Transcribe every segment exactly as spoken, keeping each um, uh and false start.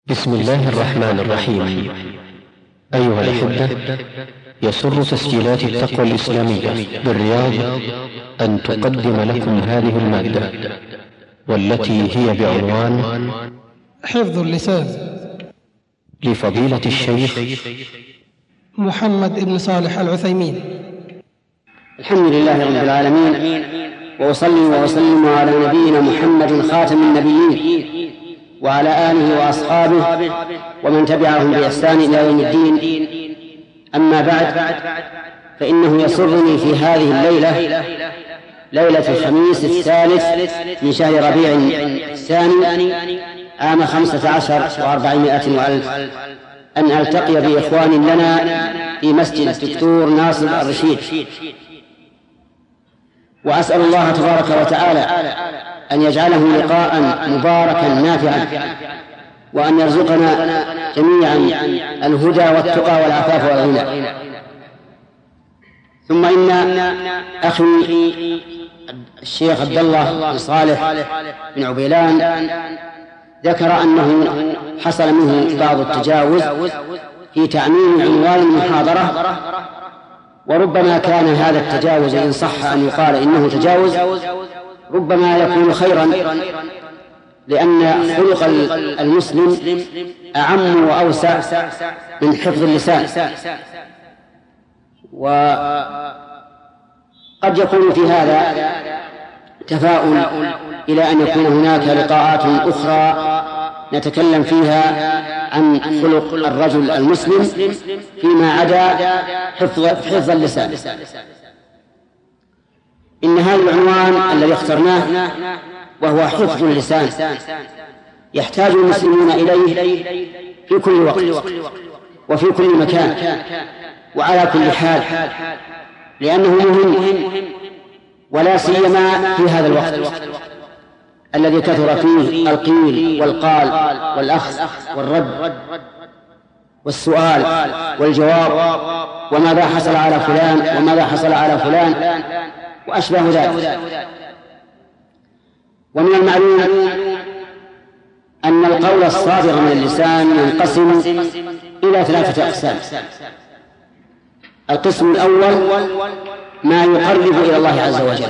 بسم الله الرحمن الرحيم. أيها الأحبة، يسر تسجيلات التقوى الإسلامية بالرياض أن تقدم لكم هذه المادة، والتي هي بعنوان حفظ اللسان، لفضيلة الشيخ محمد بن صالح العثيمين. الحمد لله رب العالمين، وأصلي وأسلم على نبينا محمد خاتم النبيين وعلى آله وأصحابه ومن تبعهم بإحسان إلى يوم الدين. أما بعد، فإنه يسرني في هذه الليلة، ليلة الخميس الثالث من شهر ربيع الثاني عام خمسة عشر وأربعمائة وألف، أن ألتقي بإخوان لنا في مسجد الدكتور ناصر الرشيد، وأسأل الله تبارك وتعالى أن يجعله لقاء مباركا نافعا، وأن يرزقنا جميعا الهدى والتقى والعفاف والغنى. ثم إن أخي الشيخ عبد الله بن صالح بن عبيلان ذكر أنه حصل منه بعض التجاوز في تعميم عنوان المحاضرة، وربما كان هذا التجاوز إن صح أن يقال إنه تجاوز ربما يكون خيرا، لأن خلق المسلم أعم وأوسع من حفظ اللسان، وقد يكون في هذا تفاؤل إلى أن يكون هناك لقاءات أخرى نتكلم فيها عن خلق الرجل المسلم فيما عدا حفظ, حفظ اللسان. إن هذا العنوان الذي اخترناه وهو حفظ اللسان يحتاج المسلمون إليه في كل وقت وفي كل مكان وعلى كل حال، لأنه مهم، ولا سيما في هذا الوقت الذي كثر فيه القيل والقال والأخذ والرد والسؤال والجواب، وماذا حصل على فلان وماذا حصل على فلان وأشبه ذلك. ومن المعلوم أن القول الصادر من اللسان ينقسم إلى ثلاثة أقسام. القسم الأول ما يقرب إلى الله عز وجل.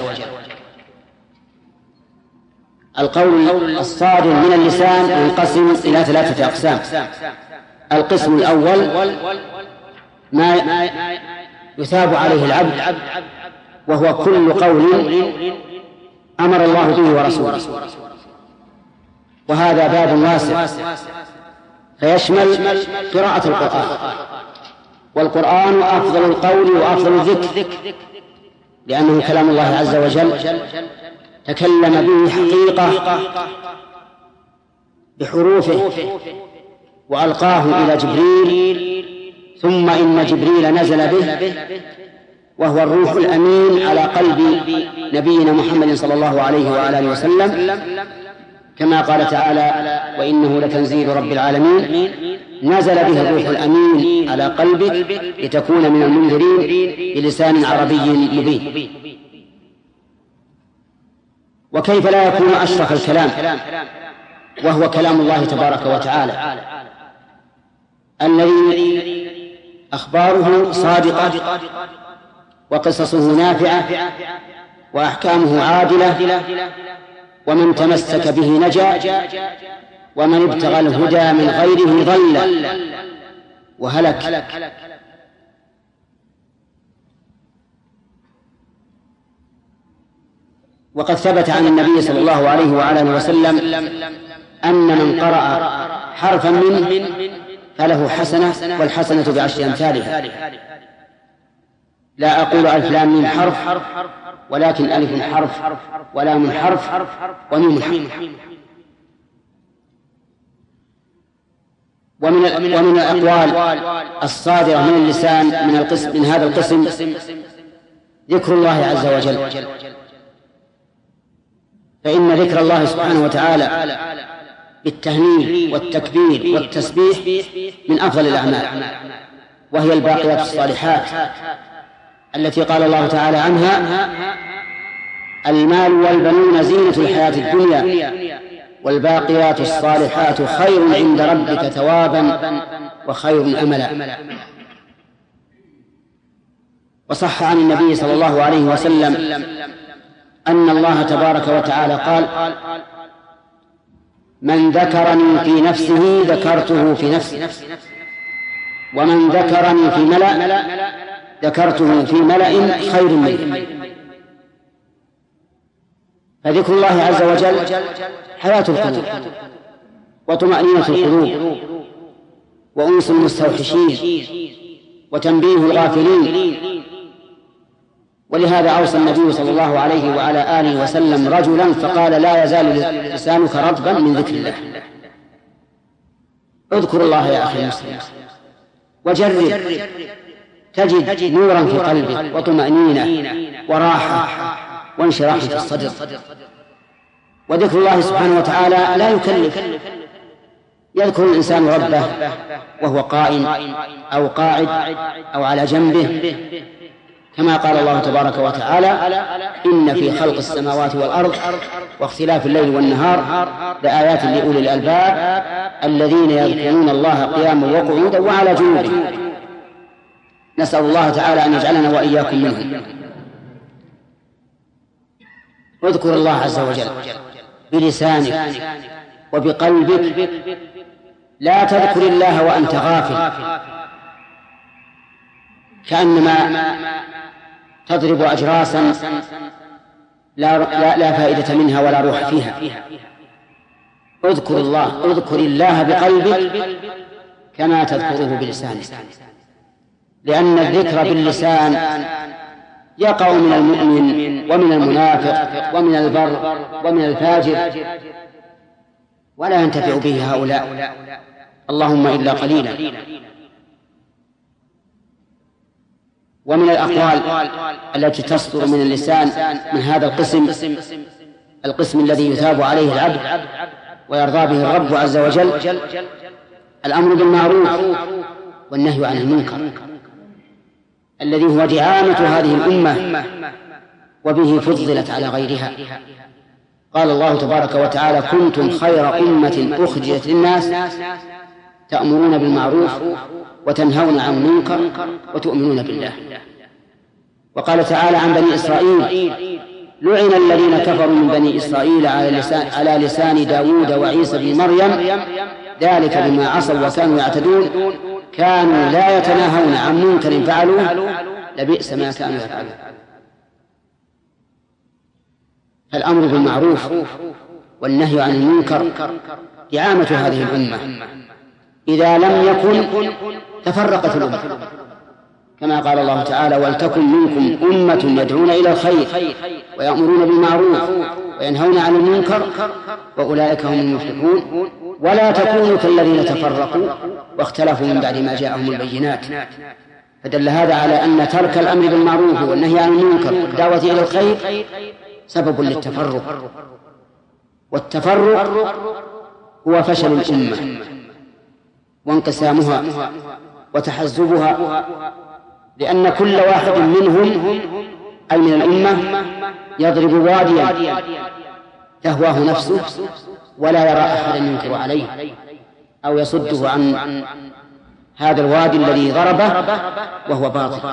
القول الصادر من اللسان ينقسم إلى ثلاثة أقسام. القسم الأول ما يثاب عليه العبد، وهو كل قول أمر الله به ورسوله، وهذا باب واسع فيشمل قراءة القرآن، والقرآن أفضل القول وأفضل الذكر، لأنه كلام الله عز وجل تكلم به حقيقة بحروفه وألقاه إلى جبريل، ثم إن جبريل نزل به وهو الروح الأمين على قلب نبينا محمد صلى الله عليه وآله وسلم، كما قال تعالى: وإنه لتنزيل رب العالمين نزل به الروح الأمين على قلبك لتكون من المنذرين بلسان عربي مبين. وكيف لا يكون أشرف الكلام وهو كلام الله تبارك وتعالى الذي أخباره صادقة وقصصه نافعة وأحكامه عادلة، ومن تمسك به نجا، ومن ابتغى الهدى من غيره ضل وهلك. وقد ثبت عن النبي صلى الله عليه وعلى آله وسلم أن من قرأ حرفا منه فله حسنة، والحسنة بعشر أمثالها. لا أقول ألف لام ميم حرف، ولكن ألف حرف ولام حرف وميم حرف. ومن ومن الأقوال الصادرة من اللسان من القسم من هذا القسم ذكر الله عز وجل، فإن ذكر الله سبحانه وتعالى بالتهليل والتكبير والتسبيح من أفضل الأعمال، وهي الباقيات الصالحات التي قال الله تعالى عنها: المال والبنون زينة الحياة الدنيا والباقيات الصالحات خير عند ربك ثوابا وخير أملا. وصح عن النبي صلى الله عليه وسلم أن الله تبارك وتعالى قال: من ذكرني في نفسه ذكرته في نفسي، ومن ذكرني في ملأ ذكرته في ملأ خير منه. فذكر الله عز وجل حياة القلوب وطمأنينة القلوب وأنس المستوحشين وتنبيه الغافلين. ولهذا أوصى النبي صلى الله عليه وعلى آله وسلم رجلا فقال: لا يزال لسانك رطبا من ذكر الله. اذكر الله يا أخي المسلم وجرب، تجد نورا في قلبك وطمأنينة وراحة وانشراح في الصدر. وذكر الله سبحانه وتعالى لا يكلف. يذكر الإنسان ربه وهو قائم أو قاعد أو على جنبه، كما قال الله تبارك وتعالى: إن في خلق السماوات والأرض واختلاف الليل والنهار لآيات لأولي الألباب الذين يذكرون الله قياما وقعودا وعلى جنوبهم. نسأل الله تعالى أن يجعلنا وإياكم منهم. واذكر الله عز وجل بلسانك وبقلبك، لا تذكر الله وأنت غافل، كأنما تضرب أجراسا لا, لا, لا فائدة منها ولا روح فيها. اذكر الله اذكر الله بقلبك كما تذكره بلسانك، لأن الذكر باللسان يقع من المؤمن ومن المنافق ومن البر ومن الفاجر، ولا ينتفع به هؤلاء اللهم إلا قليلا. ومن الأقوال التي تصدر من اللسان من هذا القسم، القسم الذي يثاب عليه العبد ويرضى به الرب عز وجل، الأمر بالمعروف والنهي عن المنكر، الذي هو دعامة هذه الأمة وبه فضلت على غيرها. قال الله تبارك وتعالى: كنتم خير أمة أخرجت للناس تأمرون بالمعروف وتنهون عن المنكر وتؤمنون بالله. وقال تعالى عن بني إسرائيل: لعن الذين كفروا من بني إسرائيل على لسان, على لسان داود وعيسى بن مريم ذلك بما عصوا وكانوا يعتدون كانوا لا يتناهون عن منكر فعلوه لبئس ما كانوا يفعلون. الأمر بالمعروف والنهي عن المنكر دعامة هذه الأمة، إذا لم يكن تفرقت الأمة، كما قال الله تعالى: ولتكن منكم أمة يدعون إلى الخير ويأمرون بالمعروف وينهون عن المنكر وأولئك هم المفلحون ولا تكونوا كالذين تفرقوا واختلفوا من بعد ما جاءهم البينات. فدل هذا على أن ترك الأمر بالمعروف والنهي عن المنكر والدعوة إلى الخير سبب للتفرق، والتفرق هو فشل الأمة وانقسامها وتحزبها، لأن كل واحد منهم أي من الأمة يضرب واديا تهواه نفسه ولا يرى أحدا ينكر عليه أو يصده عن هذا الوادي الذي ضربه وهو باطل.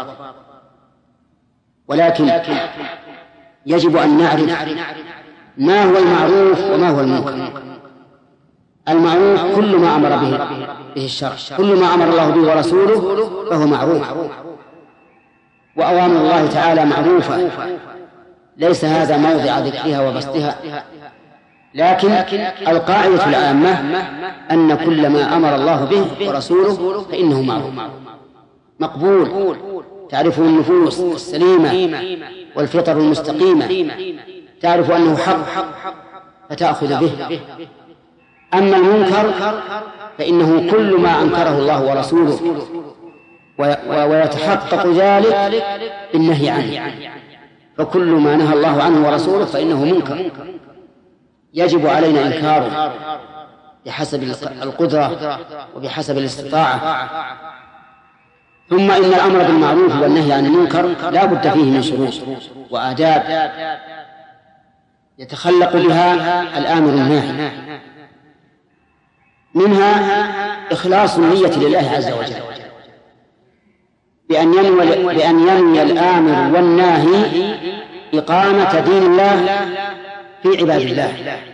ولكن يجب أن نعرف ما هو المعروف وما هو المنكر. المعروف كل ما أمر به به الشرع، كل ما أمر الله به ورسوله فهو معروف، وأوامر الله تعالى معروفة، ليس هذا موضع ذكرها وبسطها. لكن القاعدة العامة أن كل ما أمر الله به ورسوله فإنه معروف مقبول، تعرفه النفوس السليمة والفطر المستقيمة، تعرف أنه حق فتأخذ به. أما المنكر فإنه كل ما أنكره الله ورسوله ويتحقق ذلك بالنهي عنه، فكل ما نهى الله عنه ورسوله فإنه منكر يجب علينا إنكاره بحسب القدرة وبحسب الاستطاعة. ثم إن الأمر بالمعروف والنهي عن المنكر لا بد فيه من شروط وآداب، يتخلق بها الآمر الناهي. منها إخلاص النية لله عز وجل بأن ينوي, بأن ينوي الآمر والناهي إقامة دين الله في عباد الله،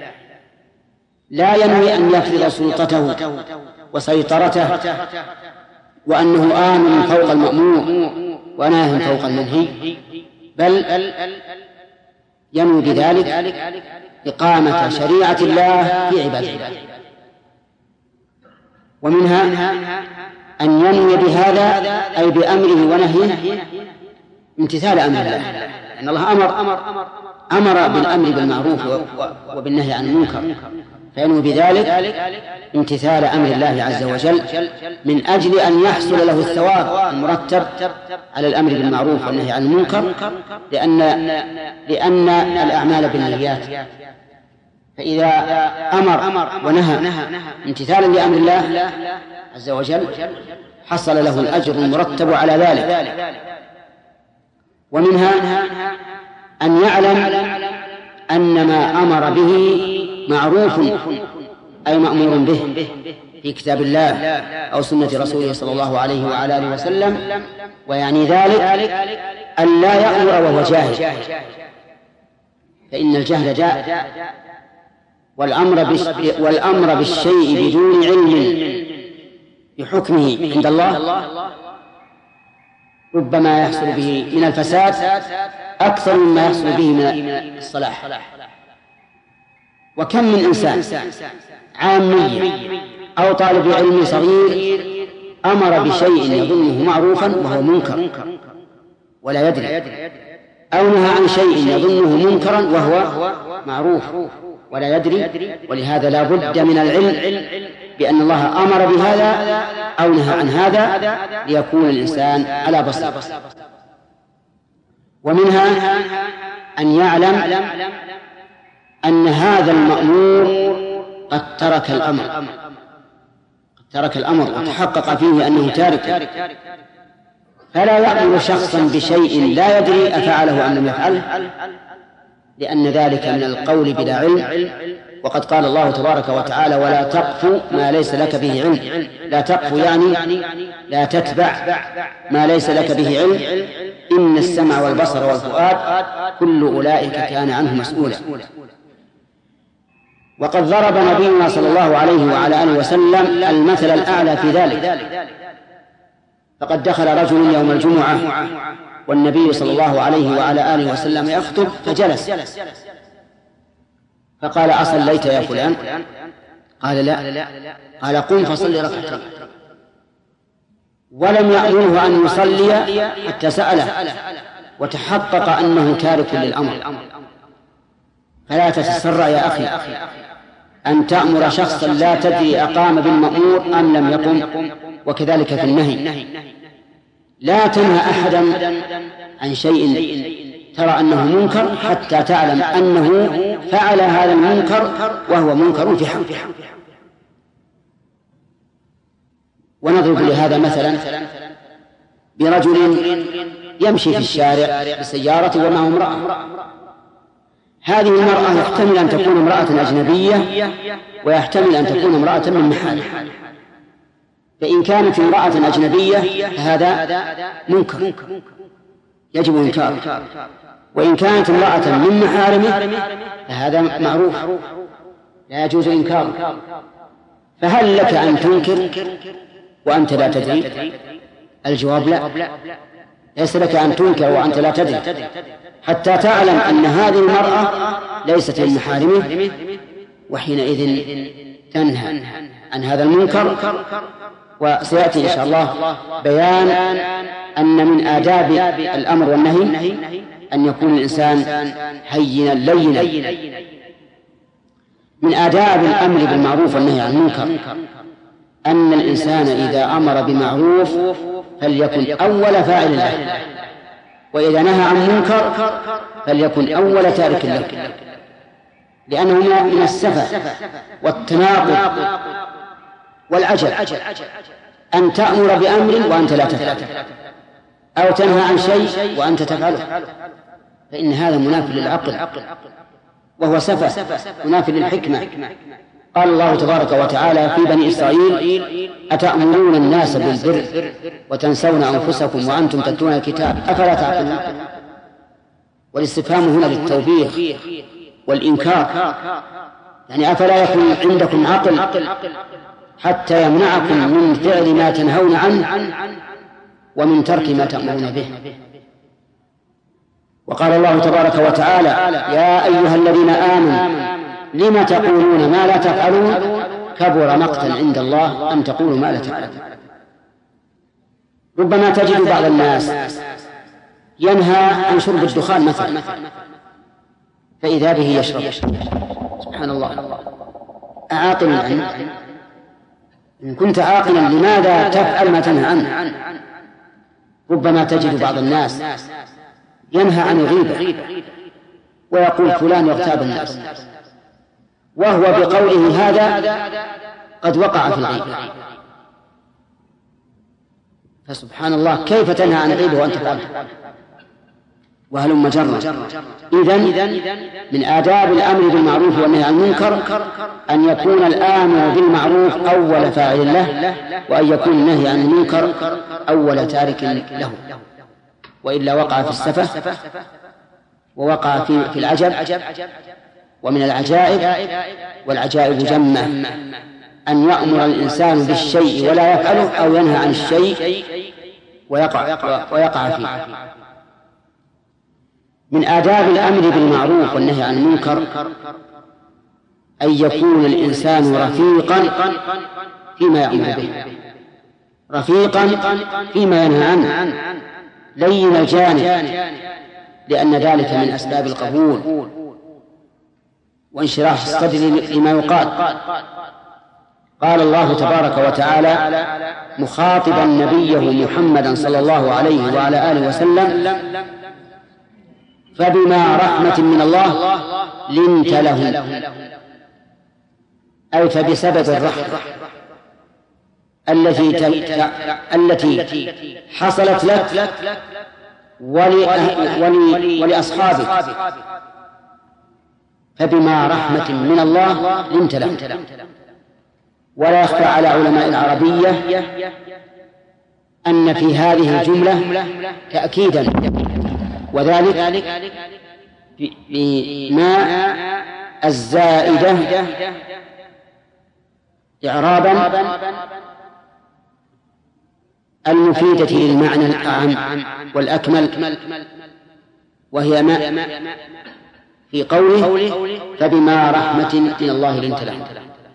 لا ينوي أن يفرض سلطته وسيطرته وأنه آمن فوق المأمور وناه فوق المنهي، بل ينوي بذلك إقامة شريعة الله في عباد الله. ومنها أن ينوي بهذا أي بأمره ونهيه امتثال أمر الله، لأن الله أمر أمر بالأمر بالمعروف وبالنهي عن المنكر، فينوي بذلك امتثال أمر الله عز وجل من أجل أن يحصل له الثواب المرتب على الأمر بالمعروف والنهي عن المنكر، لأن لأن الأعمال بالنيات، فإذا أمر ونهى امتثالا لأمر الله عز وجل حصل له الأجر المرتب على ذلك. ومنها أن يعلم أن ما أمر به معروف أي مأمور به في كتاب الله أو سنة رسوله صلى الله عليه وعلى آله وسلم، ويعني ذلك أن لا يأمر وهو جاهل، فإن الجهل داء، والأمر والأمر بالشيء بدون علم بحكمه عند الله ربما يحصل به من الفساد أكثر مما يحصل به من الصلاح. وكم من إنسان عامي أو طالب علم صغير أمر بشيء يظنه معروفا وهو منكر ولا يدري، أو نهى عن شيء يظنه منكرا وهو معروف ولا يدري. ولهذا لا بد من العلم بأن الله أمر بهذا أو نهى عن هذا ليكون الإنسان على بصيرة. ومنها أن يعلم أن هذا المأمور قد ترك الأمر قد ترك الأمر وتحقق فيه أنه تارك، فلا يأمر شخصا بشيء لا يدري أفعله أم لم يفعله، لأن ذلك من القول بلا علم. وقد قال الله تبارك وتعالى: ولا تقف ما ليس لك به علم. لا تقف يعني لا تتبع ما ليس لك به علم، إن السمع والبصر والفؤاد كل أولئك كان عنه مسؤولا. وقد ضرب نبينا صلى الله عليه وعلى آله وسلم المثل الأعلى في ذلك، فقد دخل رجل يوم الجمعة والنبي صلى الله عليه وعلى آله وسلم يخطب فجلس، فقال: أصليت يا فلان؟ قال: لا. قال: قم فصلي ركعتين. ولم يأمره أن يصلي حتى سأله وتحقق أنه تارك للأمر. فلا تتسرع يا أخي أن تأمر شخصا لا تدري أقام بالمأمور أم لم يقم، وكذلك في النهي. لا تنهى أحدا عن شيء ترى أنه منكر حتى تعلم أنه فعل هذا المنكر وهو منكر في حقه. ونضرب لهذا مثلا برجل يمشي في الشارع بسيارة ومعه امرأة. هذه المرأة يحتمل أن تكون امرأة أجنبية ويحتمل أن تكون امرأة من محارم. فإن كانت امرأة أجنبية فهذا منكر يجب إنكاره، وإن كانت امرأة من محارمه فهذا معروف لا يجوز إنكاره. فهل لك أن تنكر وأنت لا تدري؟ الجواب لا، ليس لك أن تنكر وأنت لا تدري حتى تعلم أن هذه المرأة ليست من محارمه، وحينئذ تنهى عن هذا المنكر. وسيأتي إن شاء الله بيان أن من آداب الأمر والنهي أن يكون الإنسان هينا لينا. من آداب الأمر بالمعروف والنهي عن المنكر أن الإنسان إذا أمر بمعروف فليكن أول فاعل له، وإذا نهى عن منكر فليكن أول تارك له، لأنه من السفة والتناقض والعجب أن تأمر بأمر وأنت لا تفعله، أو تنهى عن شيء وأنت تفعله، فإن هذا مناف للعقل. وهو سفه منافي للحكمة. قال الله تبارك وتعالى في بني إسرائيل: أتأمرون الناس بالبر وتنسون أنفسكم وأنتم تتلون الكتاب أفلا تعقلون. والاستفهام هنا للتوبيخ والإنكار، يعني أفلا يكون عندكم عقل حتى يمنعكم من فعل ما تنهون عنه ومن ترك ما تأمرون به. وقال الله تبارك وتعالى: يا أيها الذين آمنوا لم تقولون ما لا تفعلون كبر مقتا عند الله أن تقولوا ما لا تفعلون. ربما تجد بعض الناس ينهى عن شرب الدخان مثلا، فإذا به يشرب. سبحان الله، أعاقل أنت؟ إن كنت عاقلا لماذا تفعل ما تنهى عنه؟ ربما تجد بعض الناس ينهى عن الغيبة ويقول فلان يغتاب الناس، وهو بقوله هذا قد وقع في الغيبة. فسبحان الله، كيف تنهى عن الغيبة وأنت فعلها؟ وهلم جرا. إذن من آداب الأمر بالمعروف والنهي عن المنكر أن يكون الآمر بالمعروف أول فاعل له، وأن يكون النهي عن المنكر أول تارك له، وإلا وقع في السفة ووقع في, في العجب. ومن العجائب، والعجائب جمة، أن يأمر الإنسان بالشيء ولا يفعله، أو ينهى عن الشيء ويقع, ويقع فيه. من آداب الأمر بالمعروف والنهي عن المنكر أن يكون الإنسان رفيقا فيما يأمر به، رفيقا فيما ينهى عنه، لين الجانب، لأن ذلك من أسباب القبول وانشراح الصدر لما يقال. قال الله تبارك وتعالى مخاطبا نبيه محمدا صلى الله عليه وعلى آله وسلم: فبما رحمة من الله لنت له، أي فبسبب الرحمة التي التي حصلت لك ولأصحابك، فبما رحمة من الله لنت له. ولا يخفى على علماء العربية أن في هذه الجملة تأكيدا، وذلك بما الزائدة إعرابا المفيدة للمعنى الأعم والأكمل، وهي ما في قوله فبما رحمة من الله لنت له.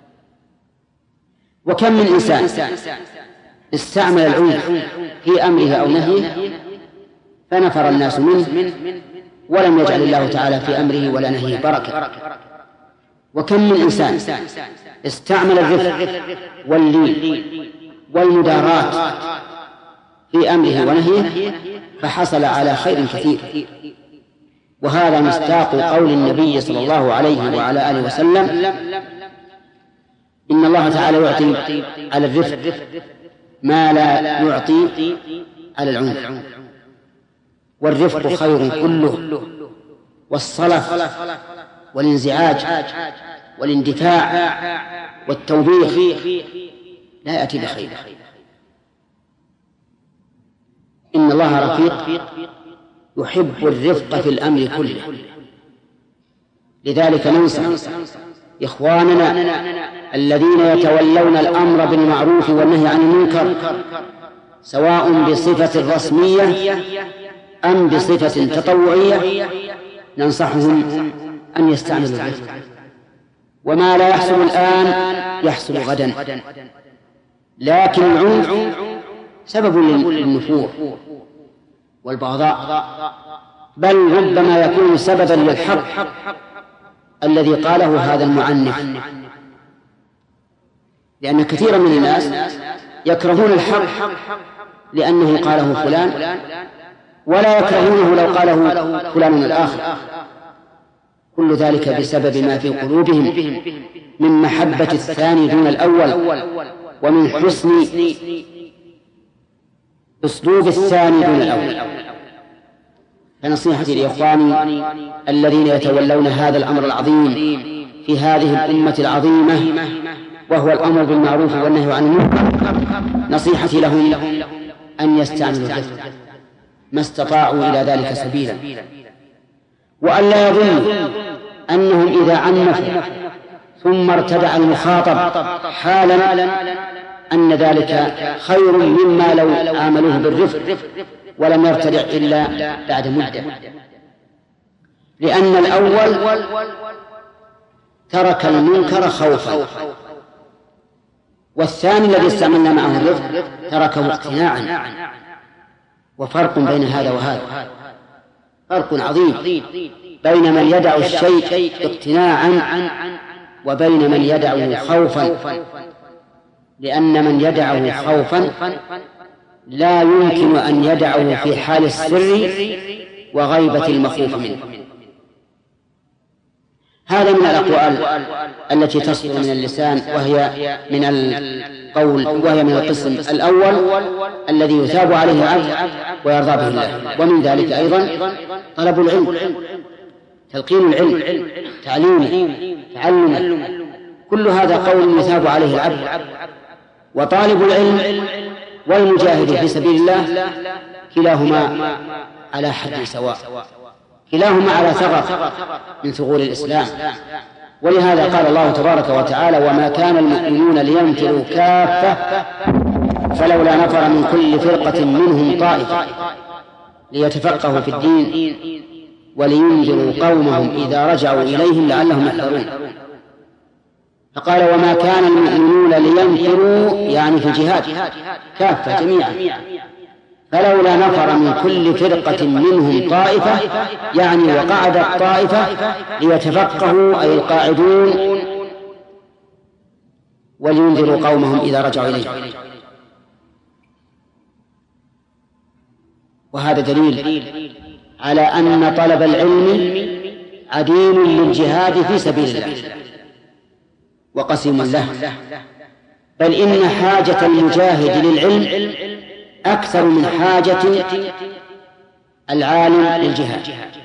وكم من إنسان استعمل العنف في أمره أو نهيه فنفر الناس منه، ولم يجعل الله تعالى في أمره ولا نهيه بركة. وكم من إنسان استعمل الرفق واللين والمداراة في أمره ونهيه فحصل على خير كثير. وهذا مصداق قول النبي صلى الله عليه وعلى آله وسلم: إن الله تعالى يعطي على الرفق ما لا يعطي على العنف. والرفق خير كله، والصلف والانزعاج والاندفاع والتوبيخ لا يأتي بخير. إن الله رفيق يحب الرفق في الأمر كله. لذلك ننصح إخواننا الذين يتولون الأمر بالمعروف والنهي عن المنكر، سواء بصفة رسمية أم بصفة تطوعية، ننصحهم أن يستعملوا الرفق. وما لا يحصل الآن يحصل غدا، لكن العنف سبب للنفور والبغضاء، بل ربما يكون سببا للحق الذي قاله هذا المعنف. لأن كثيرا من الناس يكرهون الحق لأنه قاله فلان، ولا يكرهونه لو قاله فلان الآخر. كل ذلك بسبب ما في قلوبهم من محبة الثاني دون الأول، ومن حسن أسلوب الثاني دون الأول. فنصيحتي لإخواني الذين يتولون هذا الأمر العظيم في هذه الأمة العظيمة، وهو الأمر بالمعروف والنهي عن المنكر، نصيحتي لهم أن يستعملوا الرفق ما استطاعوا إلى ذلك سبيلا، وأن لا يظنوا أنهم إذا عنفوا ثم ارتدع المخاطب حالا أن ذلك خير مما لو عاملوه بالرفق ولم يرتدع إلا بعد مدة، لأن الأول ترك المنكر خوفا، والثاني الذي استعملنا معه الرفق تركه اقتناعا، وفرق بين هذا وهذا، فرق عظيم بين من يدع الشيء اقتناعا وبين من يدعه خوفا، لأن من يدعه خوفا لا يمكن أن يدعه في حال السر وغيبة المخوف منه. هذا من الأقوال التي تصدر من اللسان، وهي من القول وهي من القسم الأول الذي يثاب عليه العبد ويرضى به الله. ومن ذلك أيضا طلب العلم، تلقين العلم، تعليمه، تعلمه، كل هذا قول يثاب عليه العبد. وطالب العلم والمجاهد في سبيل الله كلاهما على حد سواء، كلاهما على ثغر من ثغور الإسلام. ولهذا قال الله تبارك وتعالى: وما كان المؤمنون لينفروا كافة فلولا نفر من كل فرقة منهم طائفة ليتفقهوا في الدين ولينذروا قومهم إذا رجعوا إليهم لعلهم يحذرون. فقال: وما كان المؤمنون لينفروا، يعني في الجهاد كافة جميعا، فلولا نفر من كل فرقة منهم طائفة، يعني وقعد الطائفة ليتفقهوا أي القاعدون ولينذروا قومهم إذا رجعوا إليهم. وهذا دليل على أن طلب العلم عديم للجهاد في سبيل الله وقسم له، بل إن حاجة المجاهد للعلم أكثر من حاجة العالم للجهاد.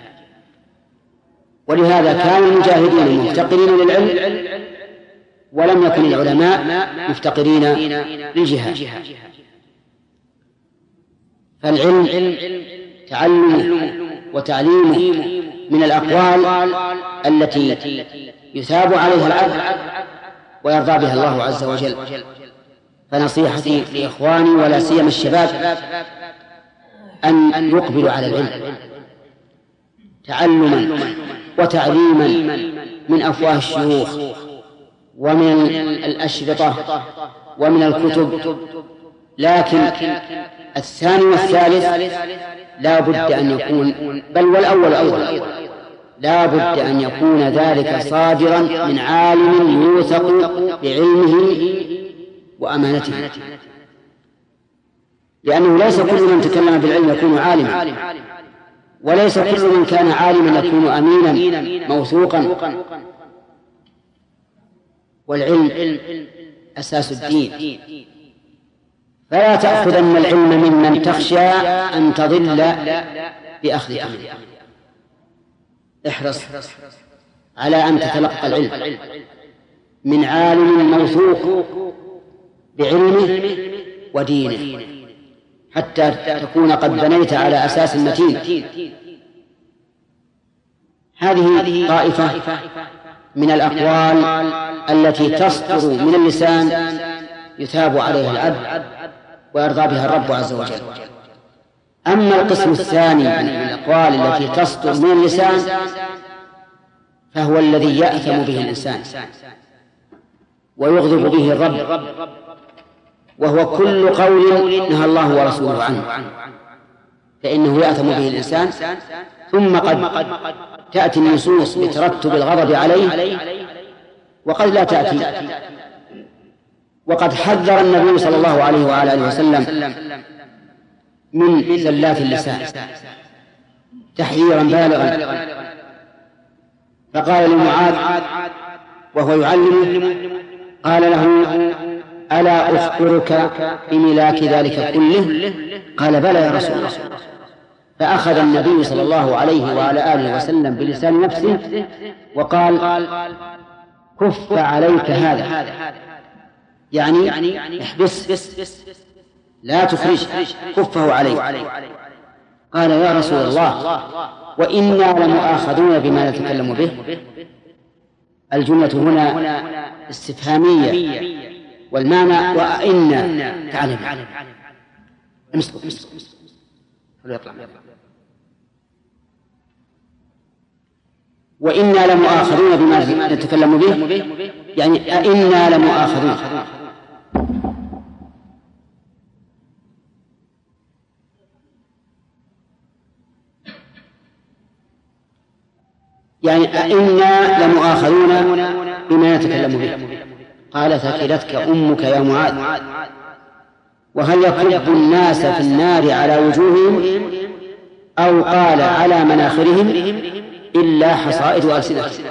ولهذا كان المجاهدين مفتقرين للعلم، ولم يكن العلماء مفتقرين للجهاد. فالعلم تعلمه وتعليمه من الأقوال التي يثاب عليها العبد ويرضى بها الله عز وجل. فنصيحتي لإخواني ولا سيما الشباب أن يقبلوا على العلم تعلما وتعليما من أفواه الشيوخ ومن الأشرطة ومن الكتب، لكن الثاني والثالث لا بد أن يكون، بل والأول أول، لا بد أن يكون ذلك صادرا من عالم يوثق بعلمه وأمانته، لأنه ليس كل من تكلم بالعلم يكون عالما، وليس كل من كان عالما يكون أمينا موثوقا. والعلم أساس الدين، فلا تأخذن العلم ممن تخشى أن تضل بأخذك منه. احرص على أن تتلقى العلم من عالم موثوق بعلمه ودينه، حتى تكون قد بنيت على أساس متين. هذه طائفة من الأقوال التي تصدر من اللسان يثاب عليها العبد ويرضى بها الرب عز وجل. أما القسم الثاني من الأقوال التي تصدر من اللسان فهو الذي يأثم به الإنسان ويغضب به الرب، وهو كل قول نهى الله ورسوله عنه، فإنه يأثم به الإنسان. ثم قد تأتي النصوص بترتب الغضب عليه، وقد لا تأتي. وقد حذر النبي صلى الله عليه وعلى آله وسلم من زلات اللسان تحذيرا بالغا، فقال لمعاذ وهو يعلمه، قال له: ألا أخبرك بملاك ذلك كله؟ قال: بلى يا رسول الله. فأخذ النبي صلى الله عليه وعلى آله وسلم بلسان نفسه وقال كف عليك هذا، يعني احبس لا تخرج، كفه عليك. قال يا رسول الله وإنا لمؤاخذون بما نتكلم به. الجملة هنا استفهامية والمعنى وإنا تعلم امسكوا امسكوا يطلع وإنا لمؤاخذون بما نتكلم به، يعني أئنا لمؤاخذون. يعني أئنا لمؤاخذون بما نتكلم به. قال ثكلتك أمك يا معاذ. وهل يكب الناس في النار على وجوههم أو قال على مناخرهم إلا حصائد ألسنتهم.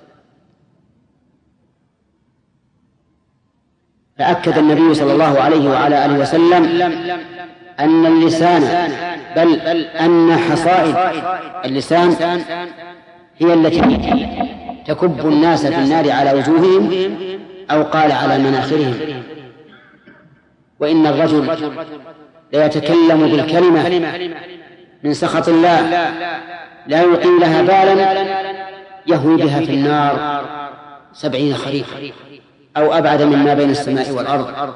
فأكد النبي صلى الله عليه وعلى آله وسلم أن اللسان بل أن حصائد اللسان هي التي تكب الناس في النار على وجوههم أو قال على مناخرهم. وإن الرجل ليتكلم بالكلمة من سخط الله لا يلقي لها بالا يهوي بها في النار سبعين خريفا أو أبعد مما بين السماء والأرض.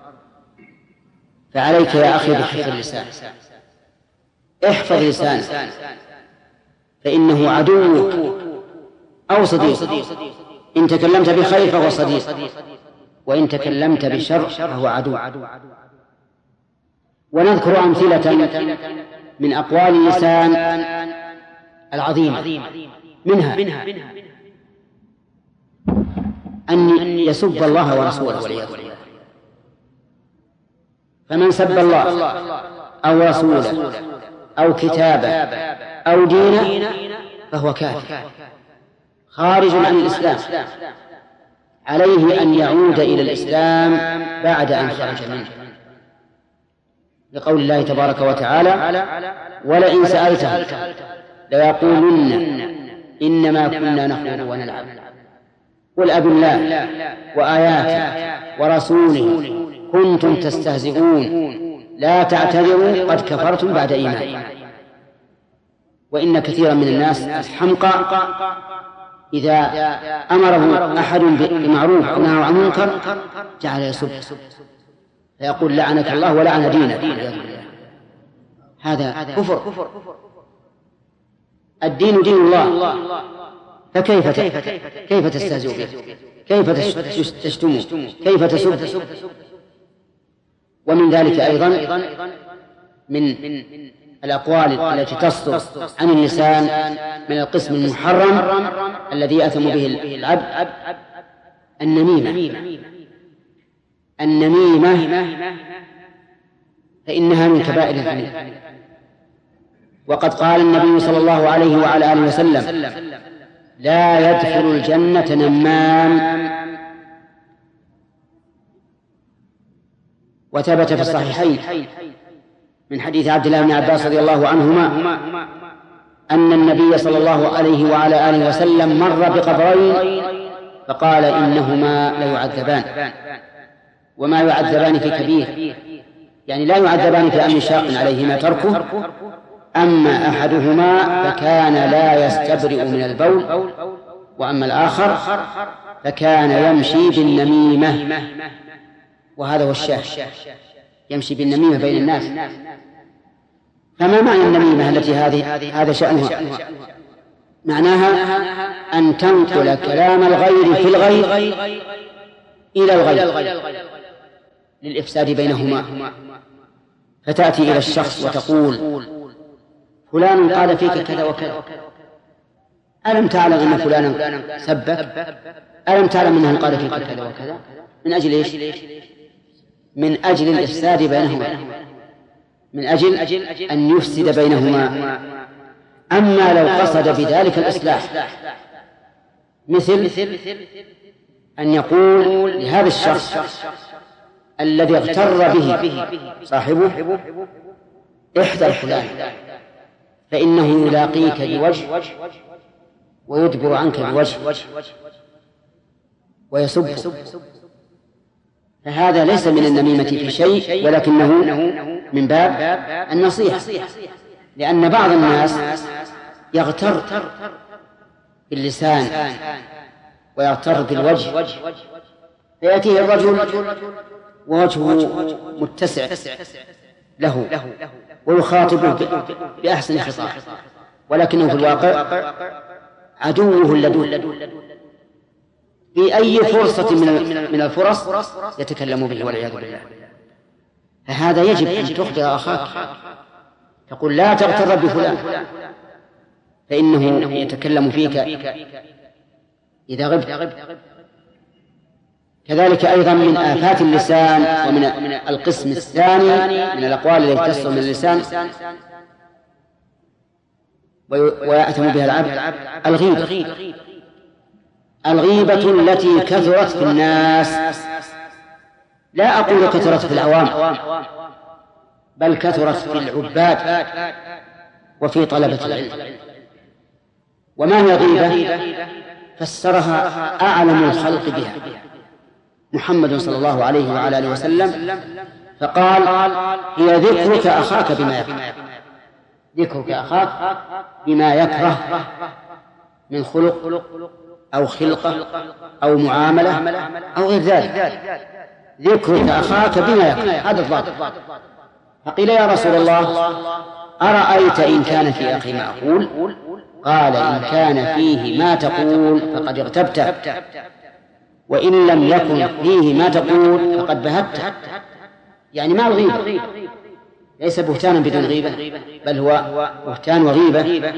فعليك يا أخي بحفظ اللسان، احفظ لسانك فإنه عدوك أو صديق. إن تكلمت بخير فهو صديق، وإن تكلمت بشر فهو عدو. ونذكر أمثلة من أقوال اللسان العظيمة، منها أن يسب الله ورسوله والعياذ بالله. فمن سب الله أو رسوله أو كتابه أو دينه فهو كافر خارج عن الإسلام، عليه أن يعود إلى الإسلام بعد أن خرج منه، لقول الله تبارك وتعالى ولئن سألتهم ليقولن إنما كنا نخوض ونلعب قل أب الله وآياته ورسوله كنتم تستهزئون لا تعتذروا قد كفرتم بعد إيمان. وإن كثيرا من الناس الحمقى إذا أمره أحد بمعروف أو نهى عن منكر جعل يسب فيقول لعنك الله ولعن دينك. هذا كفر. الدين دين الله، فكيف كيف تستهزئ به؟ كيف تشتمه؟ كيف تسب؟ ومن ذلك أيضا من الأقوال التي تصدر عن اللسان من القسم المحرم الذي يأثم به العبد النميمة. النميمة فإنها من كبائر الذنوب، وقد قال النبي صلى الله عليه وعلى آله وسلم لا يدخل الجنة نمام. وثبت في الصحيحين من حديث عبد الله بن عباس رضي الله عنهما أن النبي صلى الله عليه وعلى آله وسلم مر بقبرين فقال إنهما ليعذبان وما يعذبان في كبير، يعني لا يعذبان في أمر شاق عليهما تركه، أما أحدهما فكان لا يستبرئ من البول، وأما الآخر فكان يمشي بالنميمة. وهذا هو الشاهد، يمشي بالنميمة بين الناس. فما معنى النميمة التي هذه هذا شأنها؟ معناها أن تنقل كلام الغير في الغير إلى الغير للإفساد بينهما، فتأتي إلى الشخص وتقول فلان قال فيك كذا وكذا، ألم تعلم أن فلانا سبك؟ ألم تعلم أنه قال فيك كذا وكذا؟ من أجل إيش؟ من أجل الإفساد بينهما، من أجل أن يفسد بينهما. أما لو قصد بذلك الإصلاح، مثل أن يقول لهذا الشخص الذي اغتر به صاحبه احذر فلان فإنه يلاقيك بوجه ويدبر عنك بوجه ويسب، فهذا ليس من النميمة في شيء، ولكنه من باب النصيحة، لأن بعض الناس يغتر باللسان ويغتر بالوجه، فيأتيه الرجل ووجهه متسع له ويخاطبه بأحسن خطاب، ولكنه في الواقع عدوه اللدود، في أي فرصة من الفرص يتكلم به والعياذ بالله. فهذا يجب أن تخبر أخاك، تقول لا تغتر بفلان فإنه يتكلم فيك إذا غبت. كذلك أيضا من آفات اللسان ومن القسم الثاني من الأقوال التي تصدر من اللسان ويأثم بها العبد الغيبة. الغيبة التي كثرت في الناس، لا أقول كثرت في العوام، بل كثرت في العباد وفي طلبة العلم. وما هي غيبة؟ فسرها أعلم الخلق بها محمد صلى الله عليه وعلى آله وسلم، فقال هي ذكرك أخاك بما يكره، ذكرك أخاك بما يكره من خلق أو خلقة أو معاملة أو غير ذلك، ذكرك أخاك بما يكره، هذا الضابط. فقيل يا رسول الله أرأيت إن كان في أخي ما أقول؟ قال إن كان فيه ما تقول فقد اغتبته، وإن لم يكن فيه ما تقول فقد بهته. يعني ما الغيبة ليس بهتانا بدون غيبة، بل هو بهتان وغيبة،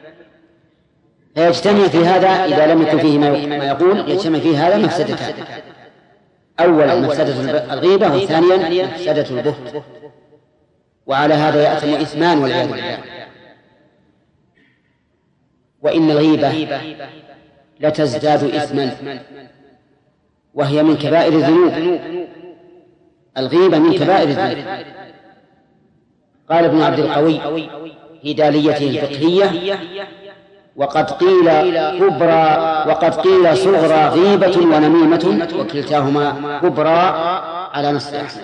فيجتمع في هذا إذا لم يكن فيه ما يقول، يجتمع فيه هذا مفسدتان: أولا مفسدة الغيبة، وثانيا مفسدة البهت، وعلى هذا يأثم إثمان والعياذ بالله. وإن الغيبة لتزداد إثما، وهي من كبائر الذنوب، الغيبة من كبائر الذنوب. قال ابن عبد القوي في داليته الفقهية: وقد قيل كبرى وقد قيل صغرى غيبة ونميمة، وكلتاهما كبرى على نص أحسن.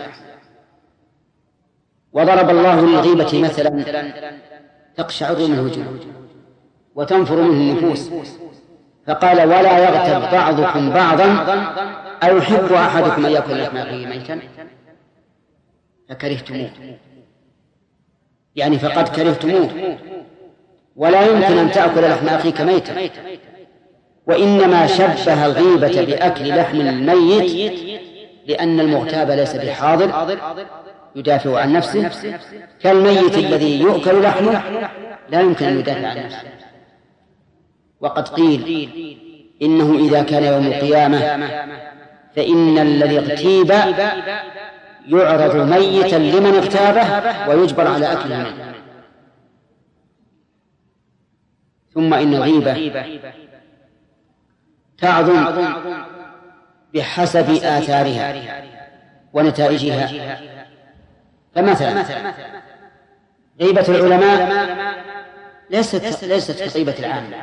وضرب الله للغيبة مثلا: تقشعر منه الجلود وتنفر منه النفوس، فقال: ولا يغتب بعضكم بعضا أيحب أحدكم أن يأكل لحم أخيه ميتا فكرهتموه، يعني فقد كرهتموه، ولا يمكن أن تأكل لحم أخيك ميتا. وإنما شبه الغيبة بأكل لحم الميت لأن المغتاب ليس بحاضر يدافع عن نفسه، كالميت الذي يؤكل لحمه لا يمكن أن يدافع عن نفسه. وقد قيل إنه إذا كان يوم القيامة فإن الذي اغتيب يعرض ميتا لمن اغتابه ويجبر على أكله منه. ثم إن الغيبة تعظم بحسب آثارها ونتائجها. فمثلا غيبة العلماء ليست ليست كغيبة العامة،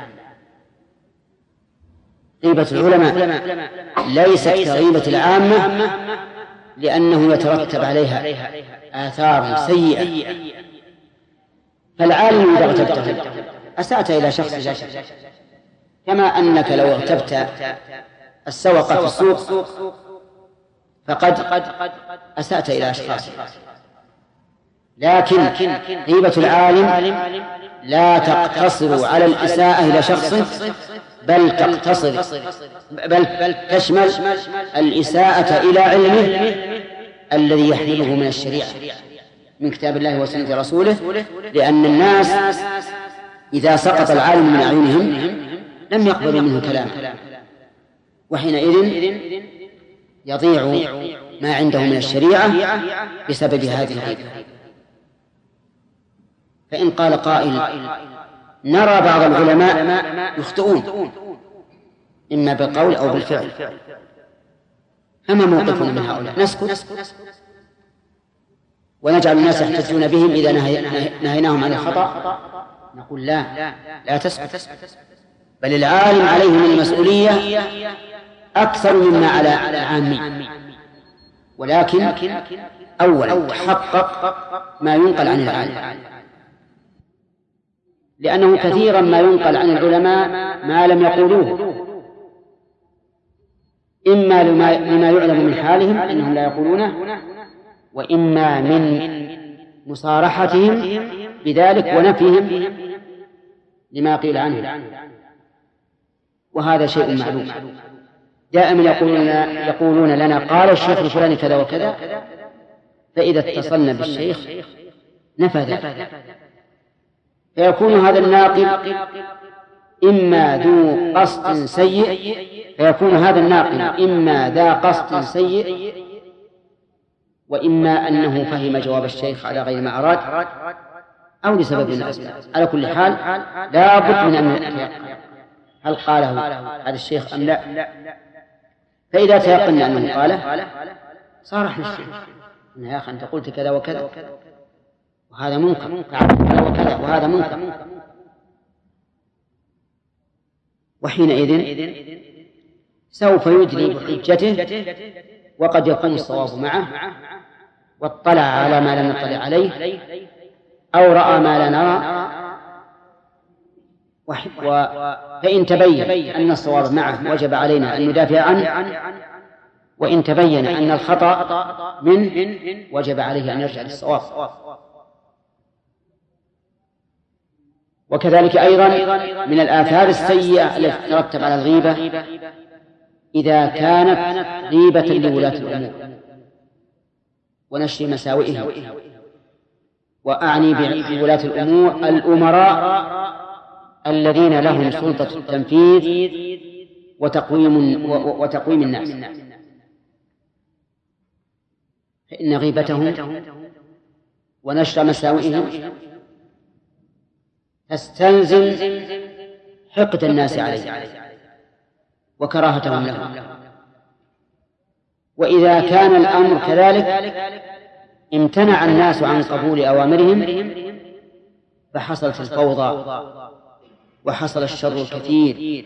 غيبة العلماء ليست كغيبة العامة، لأنه يترتب عليها آثار سيئة. فالعالم إذا اغتبته أسأت إلى شخص إلى شخص، كما أنك لو اغتبت السوق في السوق فقد أسأت إلى أشخاص. لكن غيبة العالم لا تقتصر على الإساءة إلى شخص، بل تقتصر بل تشمل الإساءة إلى علمه الذي يحمله من الشريعة من كتاب الله وسنة رسوله، لأن الناس إذا سقط العالم من أعينهم لم يقبلوا منه كلاما، وحينئذ يضيع ما عنده من الشريعة بسبب هذه الغيبة. فإن قال قائل: نرى بعض العلماء يخطئون إما بالقول أو بالفعل، فما موقفنا من هؤلاء؟ نسكت ونجعل الناس يحتجون بهم إذا نهيناهم عن الخطأ، نقول لا لا تسكت، بل العالم عليه من المسؤولية أكثر مما على العامي، ولكن أولا تحقق ما ينقل عن العالم، لأنه كثيرا ما ينقل عن العلماء ما لم يقولوه، إما لما يعلم من حالهم أنهم لا يقولونه، وإما من مصارحتهم بذلك ونفيهم لما قيل عنه، وهذا شيء معلوم. دائما يقولون لنا, يقولون لنا قال الشيخ الفلاني كذا وكذا، فإذا اتصلنا بالشيخ نفى ذلك، فيكون هذا الناقل إما ذو قصد سيء، فيكون هذا الناقل إما ذا قصد سيء، وإما أنه فهم جواب الشيخ على غير ما أراد، أو لسبب من الأسباب. على كل حال لا بد من أن نتيقن هل قاله هذا الشيخ أم لا. فإذا تيقنا أنه قاله صارح للشيخ يا أخي أنت قلت كذا وكذا وهذا منكر، كذا وكذا وهذا منكر، وحينئذ سوف يدلي بحجته، وقد يكون الصواب معه، واطلع على ما لم نطلع عليه، أو رأى ما لا نرى، فإن تبين أن الصواب معه وجب علينا أن ندافع عنه، وإن تبين أن الخطأ منه وجب عليه أن يرجع للصواب. وكذلك أيضا من الآثار السيئة التي ترتب على الغيبة إذا كانت غيبة لولاة الأمور ونشر مساوئهم، وأعني بولاة الأمور الأمراء الذين لهم سلطة التنفيذ وتقويم وتقويم الناس، فإن غيبتهم ونشر مساوئهم تستلزم حقد الناس عليه وكراهتهم له. وإذا كان الأمر كذلك امتنع الناس عن قبول أوامرهم فحصلت الفوضى وحصل الشر الكثير.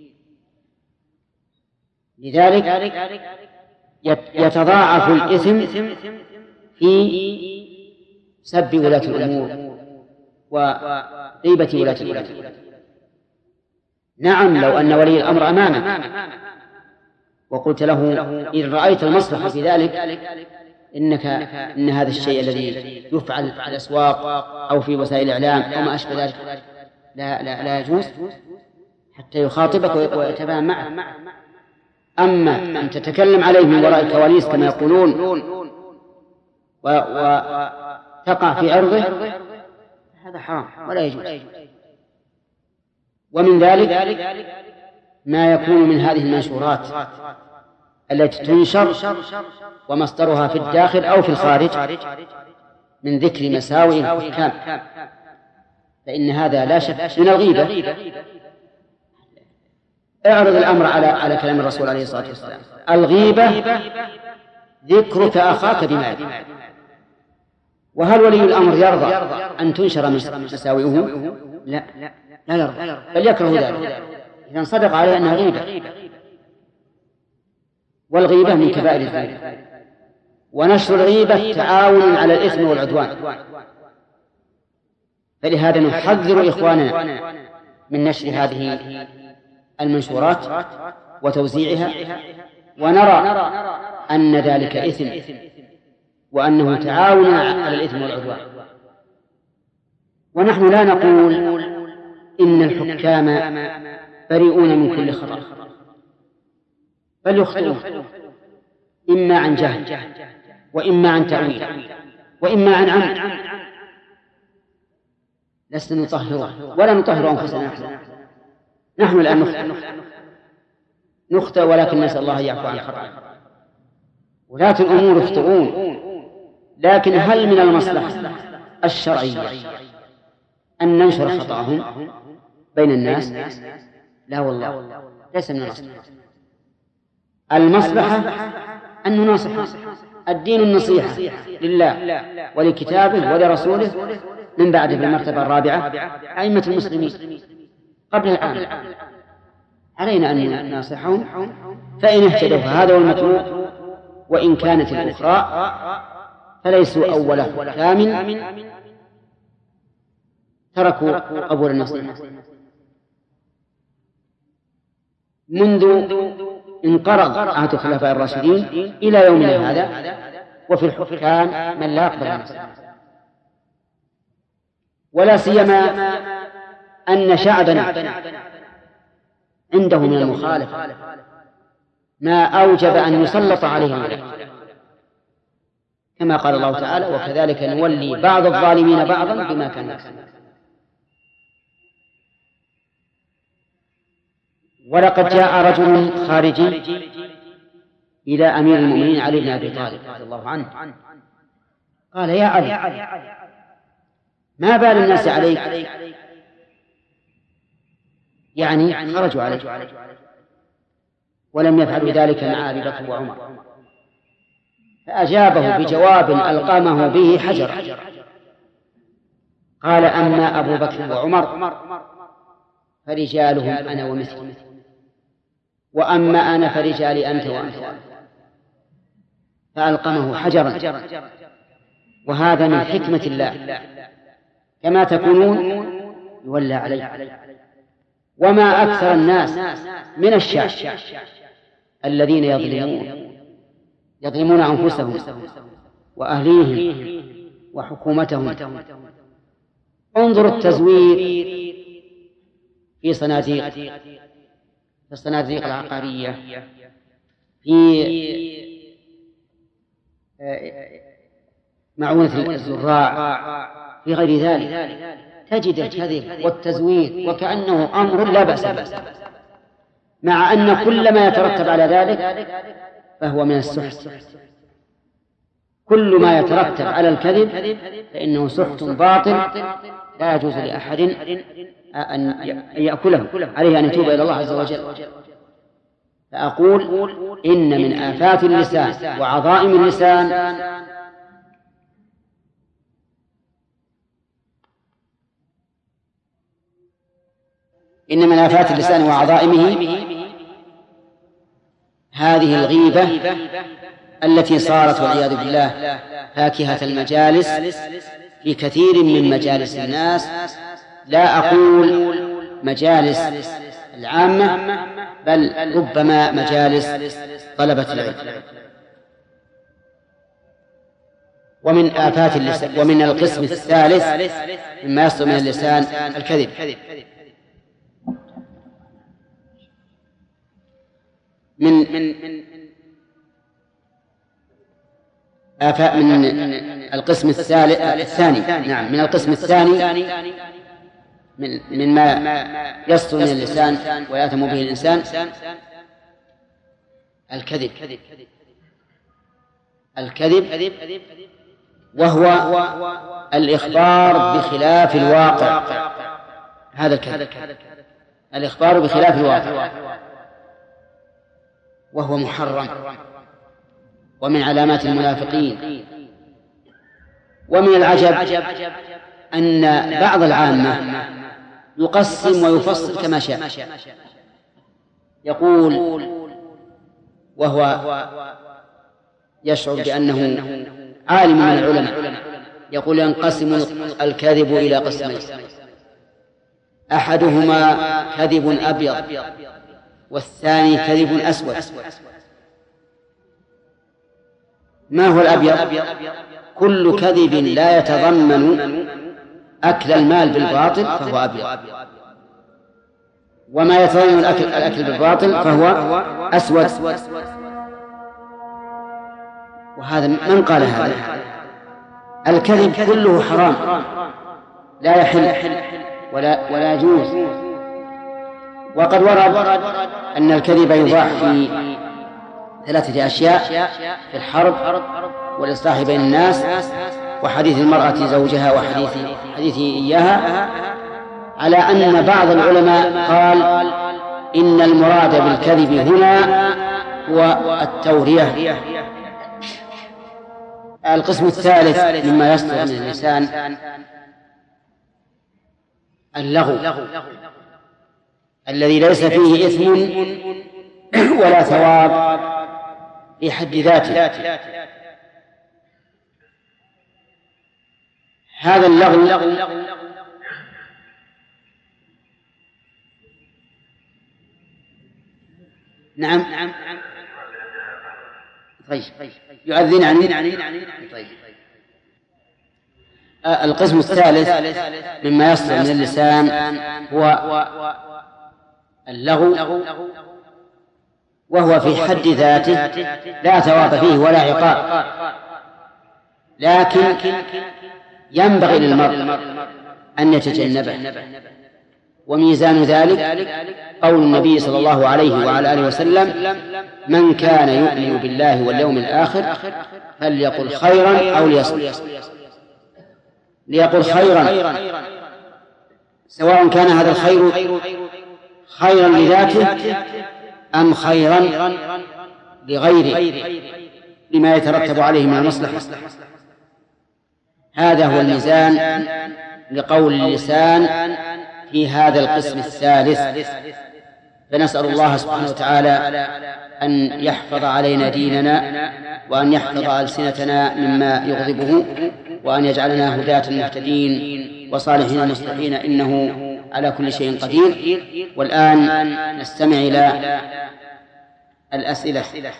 لذلك يتضاعف الإثم في سب ولاة الأمور وغيبة ولاة الأمور. نعم، لو أن ولي الأمر أمامك وقلت له إن رأيت المصلحة في ذلك إنك إن هذا الشيء الذي يفعل في الأسواق أو في وسائل الإعلام أو ما أشبه ذلك لا, لا, لا يجوز، حتى يخاطبك ويتفاهم معك. أما أن تتكلم عليه من وراء الكواليس كما يقولون وتقع في عرضه، هذا حرام ولا يجوز. ومن ذلك ما يكون من هذه المنشورات التي تنشر ومصدرها في الداخل أو في الخارج من ذكر مساوئ الحكام، فإن هذا لا شك من الغيبة. اعرض الأمر على على كلام الرسول عليه الصلاة والسلام: الغيبة ذكرك أخاك بما. وهل ولي الأمر يرضى أن تنشر مساوئه؟ لا لا يرضى، بل يكره ذلك إذا صدق عليه أنها غيبة. والغيبة من كبائر الذنوب، ونشر الغيبة تعاون على الإثم والعدوان. فلهذا نحذر إخواننا من نشر هذه المنشورات وتوزيعها، ونرى أن ذلك إثم وأنه تعاون على الإثم والعدوان. ونحن لا نقول إن الحكام بريئون من كل خطأ، بل يخطئون إما عن جهل وإما عن تأويل وإما عن عمد. لسنا نطهره ولا نطهر أنفسنا. نحن الآن نخطئ نخطئ ولكن نسأل الله يعفو عن خطأ. ولاة الأمور يخطئون، لكن هل من المصلحة الشرعية أن ننشر خطأهم بين الناس؟ لا والله، ليس من المصلحة. المصلحة أن نناصح. الدين النصيحة لله ولكتابه ولرسوله من بعد في المرتبة الرابعة أئمة المسلمين قبل العام، علينا أن نناصحهم، فإن اهتدوا فهذا هو المطلوب، وإن كانت الأخرى فليسوا أوله كامل تركوا قبول النصيحة. منذ انقرض عهد الخلفاء الراشدين إلى يومنا هذا، وفي الحكام من لا يقبل النصيحة، ولا سيما أن شعبنا عنده من المخالفة ما أوجب أن يسلط عليهم عليه، كما قال الله تعالى: وكذلك نولي بعض الظالمين بعضا بما كانوا يكسبون. ولقد جاء رجل خارجي إلى أمير المؤمنين علي بن أبي طالب رضي الله عنه، قال: يا علي، ما بال الناس عليك؟ يعني خرجوا عليك، ولم يفعلوا ذلك مع أبي بكر وعمر. فأجابه بجواب ألقمه به حجر، قال: أما أبو بكر وعمر فرجالهم أنا ومثلي، وأما أنا فرجالي أنت وأنت. فألقمه حجرا، وهذا من حكمة الله، كما تكونون يولى عليكم. وما أكثر الناس من الشعب الذين يظلمون يظلمون أنفسهم وأهليهم وحكومتهم. انظر التزوير في صناديق في الصناديق العقارية، في معونة الزراع، في غير ذلك، تجد الكذب والتزوير وكأنه أمر لا بأس به، مع أن كل ما يترتب على ذلك فهو من السحت. كل ما يترتب على الكذب فإنه سحت باطل لا يجوز لأحد أن يأكله، عليه أن يتوب إلى الله عز وجل. فأقول إن من آفات اللسان وعظائم اللسان إن من آفات اللسان وعظائمه هذه الغيبة التي صارت والعياذ بالله فاكهة المجالس في كثير من مجالس الناس، لا أقول مجالس العامة، بل ربما مجالس طلبة العلم. ومن آفات اللسان ومن القسم الثالث مما يصدر من اللسان الكذب. من من آفاء من القسم الثالث الثاني نعم من القسم الثاني من مما يصدر من اللسان ويأثم به الإنسان الكذب. الكذب وهو الإخبار بخلاف الواقع. هذا الكذب، الإخبار بخلاف الواقع، وهو محرم ومن علامات المنافقين. ومن العجب أن بعض العامة يقسم ويفصل كما شاء، يقول وهو يشعر بأنه عالم من العلماء، يقول ينقسم الكذب إلى قسمين: أحدهما كذب أبيض والثاني كذب أسود. ما هو الأبيض؟ كل كذب لا يتضمن أكل المال بالباطل فهو أبيض، وما يتضمن الأكل, الأكل بالباطل فهو أسود. وهذا من قال هذا؟ الكذب كله حرام لا يحل ولا, ولا يجوز. وقد ورد أن الكذب يباح في ثلاثة أشياء: في الحرب والإصلاح بين الناس وحديث المرأة زوجها وحديث حديثه إياها، على أن بعض العلماء قال إن المراد بالكذب هنا هو التورية. القسم الثالث مما يصدر من اللسان اللغو الذي ليس فيه إثم ولا ثواب في حد ذاته. هذا اللغو نعم طيب يؤذن عني طيب. القسم الثالث مما يصدر من اللسان هو اللغو، وهو في حد ذاته لا ثواب فيه ولا عقاب، لكن ينبغي للمرء أن يتجنبه. وميزان ذلك قول النبي صلى الله عليه وعلى آله وسلم: من كان يؤمن بالله واليوم الآخر فليقل خيرا أو ليصمت. ليقل خيرا سواء كان هذا الخير خيرا لذاته أم خيرا لغيره لما يترتب عليه من المصلحة. هذا هو الميزان لقول اللسان في هذا القسم الثالث. فنسأل الله سبحانه وتعالى أن يحفظ علينا ديننا، وأن يحفظ ألسنتنا مما يغضبه، وأن يجعلنا هداة مهتدين وصالحين مصلحين، إنه على كل شيء قدير. والآن نستمع إلى الأسئلة.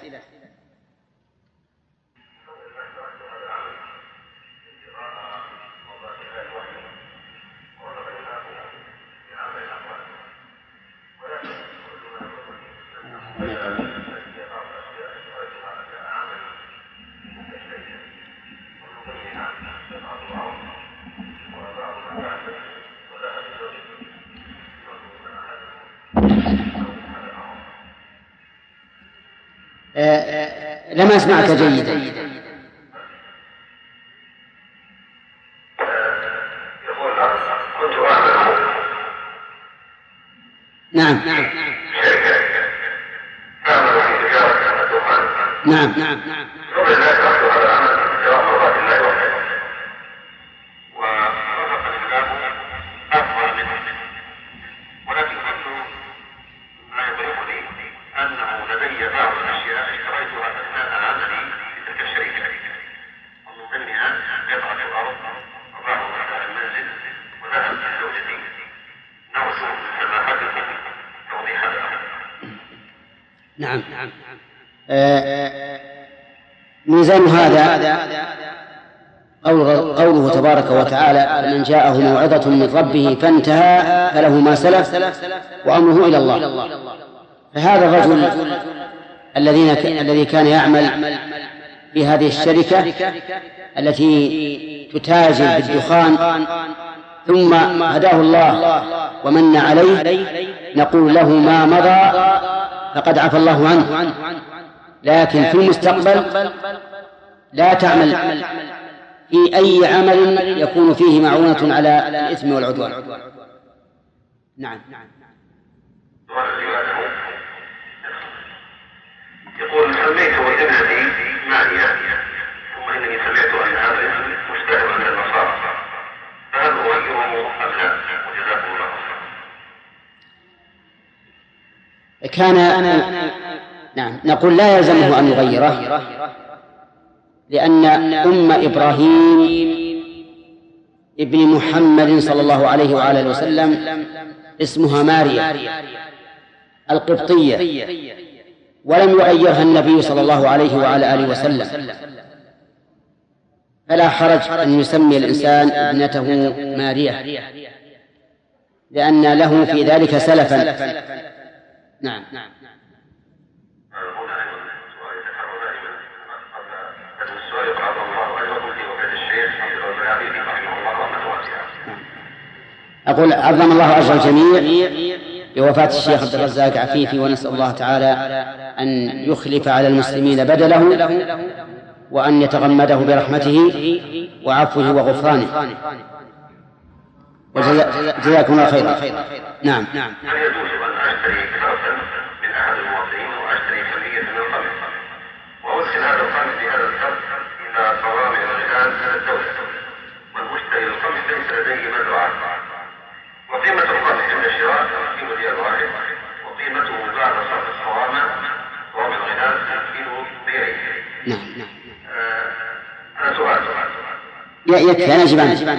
لم أسمعك جيدا. نعم نعم نعم نعم نعم نعم نعم ميزان هذا قوله تبارك وتعالى: من جاءه موعظة من ربه فانتهى فله ما سلف وأمره إلى الله. فهذا الرجل الذي كان يعمل في هذه الشركة التي تتاجر بالدخان ثم هداه الله ومن عليه، نقول له ما مضى فقد عفى الله عنه، لكن في المستقبل لا تعمل في أي عمل يكون فيه معونة على الإثم والعدوان. نعم. يقول: سميت ابنتي ماريا، ثم إنني سمعت أن هذا الاسم مشتهر عند النصارى، فهل أغيره أم لا؟ وجزاكم الله خيرا. كان نعم نقول لا يلزمه أن يغيره، لأن أم إبراهيم ابن محمد صلى الله عليه وآله وسلم اسمها ماريا القبطية، ولم يغيرها النبي صلى الله عليه وعلى آله وسلم، فلا حرج أن يسمي الإنسان ابنته ماريا، لأن له في ذلك سلفا. نعم نعم أقول: عظم الله أجر الجميع بوفاة الشيخ عبد الرزاق عفيفي، ونسأل الله تعالى أن يخلف على المسلمين بدله، وأن يتغمده برحمته وعفوه وغفرانه. وجزاكم الله خيرا. نعم نعم هل يجوز أن أشتري كتابا من أحد الموظفين وأشتري كمية من القمح وأدخل هذا القمح بهذا الكرت إلى صوامع الغلال من الدولة، والمشتري القمح ليس لديه مزرعة، وفي يكفي أنا أجيب عنه.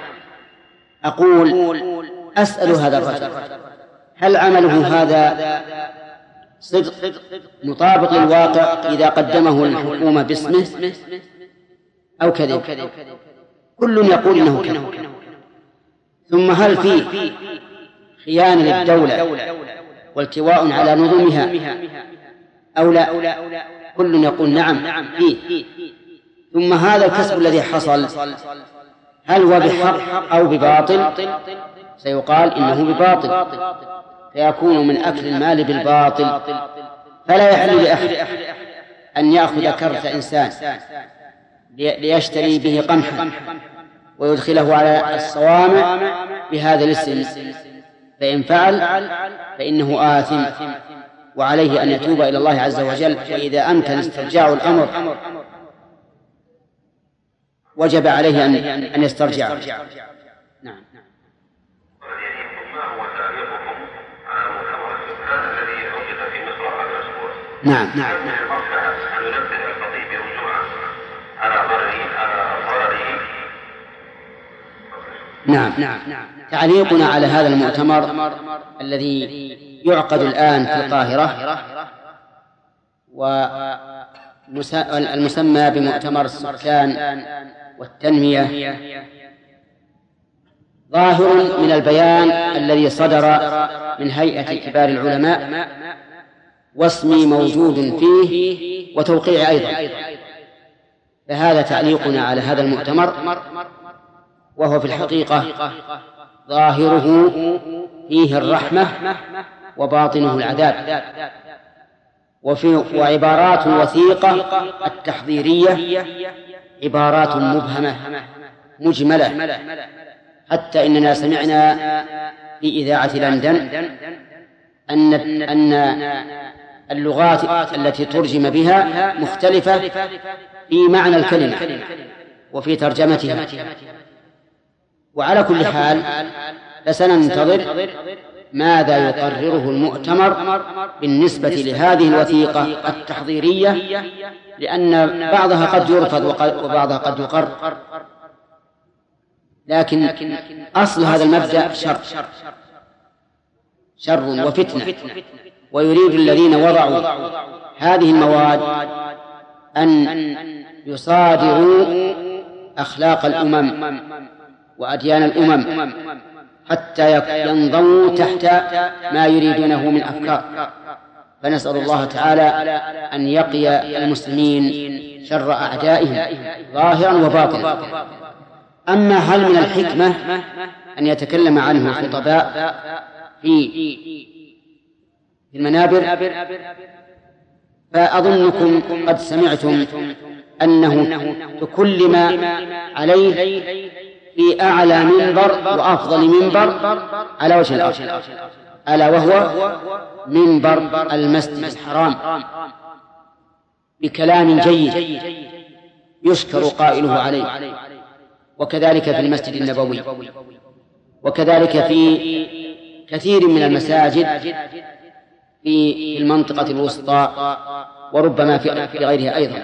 أقول أسأل هذا الرجل هل عمله هذا صدق مطابق للواقع إذا قدمه الحكومة باسمه أو كذب؟ كل يقول إنه كذب. ثم هل فيه خيانة للدولة والتواء على نظامها أو لا؟ كل يقول نعم فيه. ثم هذا الكسب الذي حصل هل هو بحق أو بباطل؟ سيقال إنه بباطل، فيكون من أكل المال بالباطل. فلا يحل لأحد أن يأخذ كرث إنسان ليشتري به قمحا ويدخله على الصوامع بهذا الاسم، فإن فعل فإنه آثم وعليه أن يتوب إلى الله عز وجل، وإذا أمكن استرجاع الأمر وجب عليه أن أن يسترجع. نعم. ما هو تعليقكم على مؤتمر السكان الذي عقد في مصر هذا الأسبوع؟ نعم نعم. من المصلحة أن ينبه الخطيب رجوعا على ضرره على ضرره. نعم نعم. تعليقنا على هذا المؤتمر الذي يعقد الآن في القاهرة والمسمى بمؤتمر السكان والتنمية ظاهر من البيان الذي صدر من هيئة كبار العلماء، واسمي موجود فيه وتوقيع أيضا. فهذا تعليقنا على هذا المؤتمر، وهو في الحقيقة ظاهره فيه الرحمة وباطنه العذاب، وفي وعبارات الوثيقة التحضيرية عبارات مبهمة مجملة، حتى إننا سمعنا في إذاعة لندن أن أن اللغات التي ترجم بها مختلفة في معنى الكلمة وفي ترجمتها. وعلى كل حال فسننتظر ماذا يقرره المؤتمر بالنسبة لهذه الوثيقة التحضيرية، لأن بعضها قد يرفض وبعضها قد يقر، لكن أصل هذا المبدأ شر شر وفتنة، ويريد الذين وضعوا هذه المواد أن يصادروا أخلاق الأمم وأديان الأمم حتى ينضووا تحت ما يريدونه من أفكار. فنسأل الله تعالى أن يقي المسلمين شر أعدائهم ظاهرا وباطنا. أما هل من الحكمة أن يتكلم عنه الخطباء في المنابر؟ فأظنكم قد سمعتم أنه تكلم عليه في أعلى منبر وأفضل منبر على وجه الأرض، ألا وهو منبر المسجد الحرام، بكلام جيد يشكر قائله عليه، وكذلك في المسجد النبوي، وكذلك في كثير من المساجد في المنطقة الوسطى، وربما في غيرها أيضا.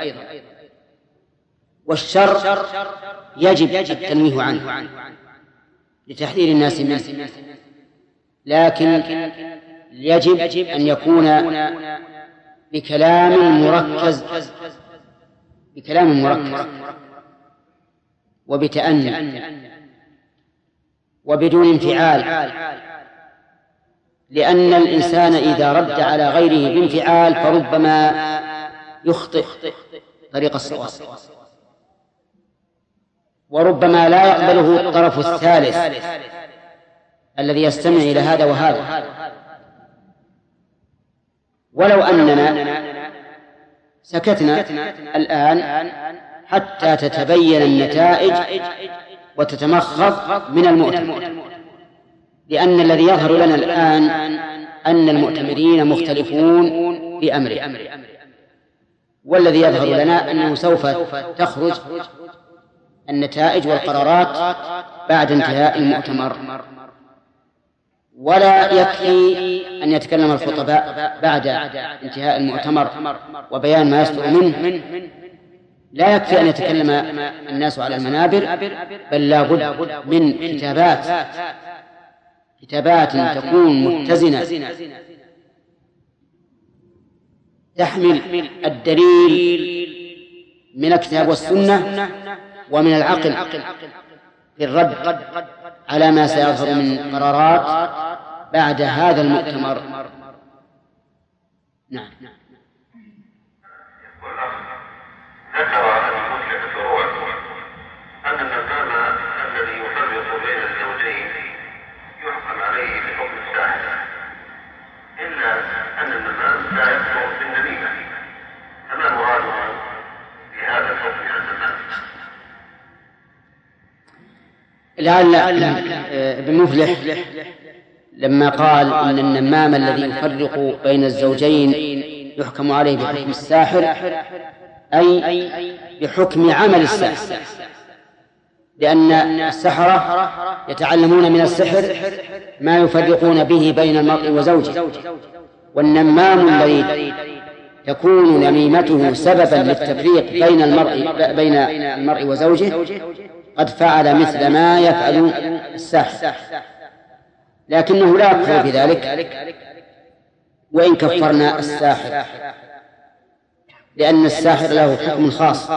والشر يجب التنويه عنه لتحذير الناس منه، لكن يجب أن يكون بكلام مركز بكلام مركز وبتأني وبدون انفعال، لأن الإنسان إذا رد على غيره بانفعال فربما يخطئ طريق الصواب، وربما لا يقبله الطرف الثالث الذي يستمع إلى هذا وهذا. ولو أننا سكتنا الآن حتى تتبين النتائج وتتمخض من المؤتمر، لأن الذي يظهر لنا الآن أن المؤتمرين مختلفون في أمره، والذي يظهر لنا أنه سوف تخرج النتائج والقرارات بعد انتهاء المؤتمر. ولا يكفي أن يتكلم الخطباء بعد انتهاء المؤتمر وبيان ما يصدر منه، لا يكفي أن يتكلم الناس على المنابر، بل لا بد من كتابات كتابات تكون متزنة تحمل الدليل من الكتاب والسنة ومن العقل في الرد على ما سيظهر من قرارات بعد هذا المؤتمر. نعم. ذكر المسلم فروع أن النمام الذي يفرق بين الزوجين يحكم عليه بحكم الساحر، إلا أن النمام لا يكفر بالنميمة، فما مراده بهذا الحكم عن النمام؟ لعل ابن مفلح لما قال إن النمام الذي يفرق بين الزوجين يحكم عليه بحكم الساحر أي بحكم عمل الساحر، لأن السحرة يتعلمون من السحر ما يفرقون به بين المرء وزوجه، والنمام الذي تكون نميمته سببا للتفريق بين المرء بين المرء وزوجه قد فعل مثل ما يفعل الساحر، لكنه لا يكفر بذلك وإن كفرنا الساحر، لأن الساحر له حكم خاص.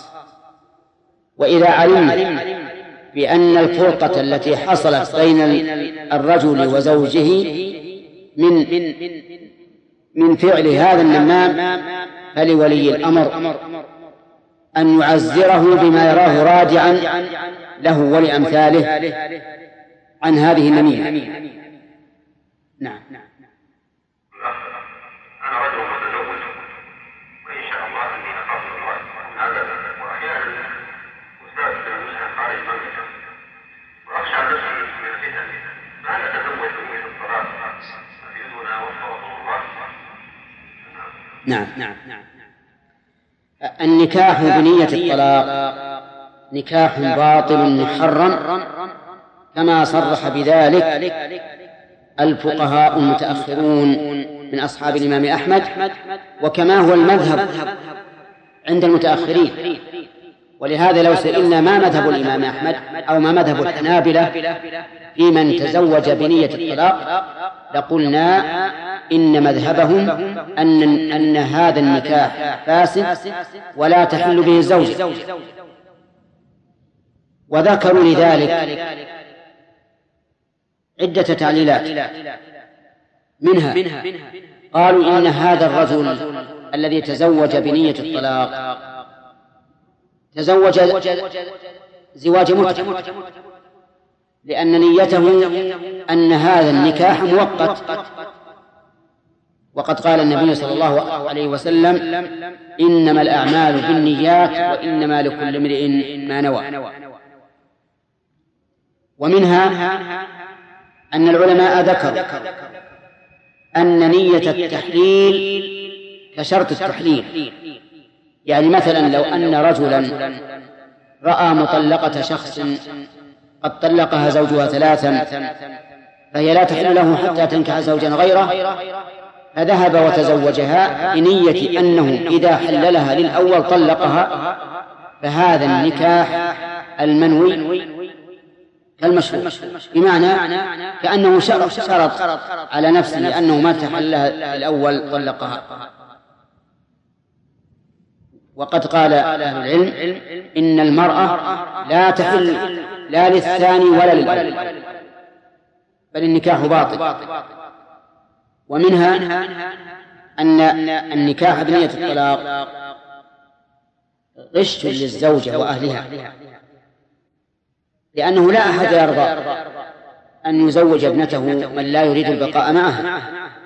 وإذا علمنا بأن الفرقة التي حصلت بين الرجل وزوجه من من فعل هذا النمام، فلولي الأمر أن يعزره بما يراه راجعا له ولأمثاله عن هذه النميمة. نعم. أنا رجل متزوج وإن شاء الله أني أخاف الله من هذا، وأحيانا أسافر منها خارج المملكة وأخشى نفسي من الفتن، فهل أتزوج بنية الطلاق أفيدنا وفقكم الله؟ نعم. نعم. النكاح بنية الطلاق نكاح باطل محرم، كما صرح بذلك الفقهاء المتأخرون من أصحاب الإمام أحمد، وكما هو المذهب عند المتأخرين. ولهذا لو سئلنا ما مذهب الإمام أحمد أو ما مذهب الحنابلة في من تزوج بنية الطلاق لقلنا إن مذهبهم أن, أن هذا النكاح فاسد ولا تحل به الزوجة، وذكروا لذلك عدة تعليلات، منها قالوا إن هذا الرجل الذي تزوج بنية الطلاق تزوج زواج متعة، لأن نيته أن هذا النكاح مؤقت، وقد قال النبي صلى الله عليه وسلم إنما الأعمال بالنيات وإنما لكل امرئ ما نوى. ومنها أن العلماء ذكروا أن نية التحليل كشرط التحليل، يعني مثلا لو أن رجلا رأى مطلقة شخص قد طلقها زوجها ثلاثا فهي لا تحل له حتى تنكح زوجا غيره، فذهب وتزوجها بنية أنه إذا حللها للأول طلقها، فهذا النكاح المنوي كالمشروع، بمعنى كأنه شرط على نفسه أنه ما تحللها الأول طلقها. وقد قال أهل العلم إن المرأة لا تحل لا للثاني ولا للأول، بل النكاح باطل. ومنها أن النكاح بنية الطلاق غش للزوجة وأهلها، لأنه لا أحد يرضى أن يزوج ابنته من لا يريد البقاء معها،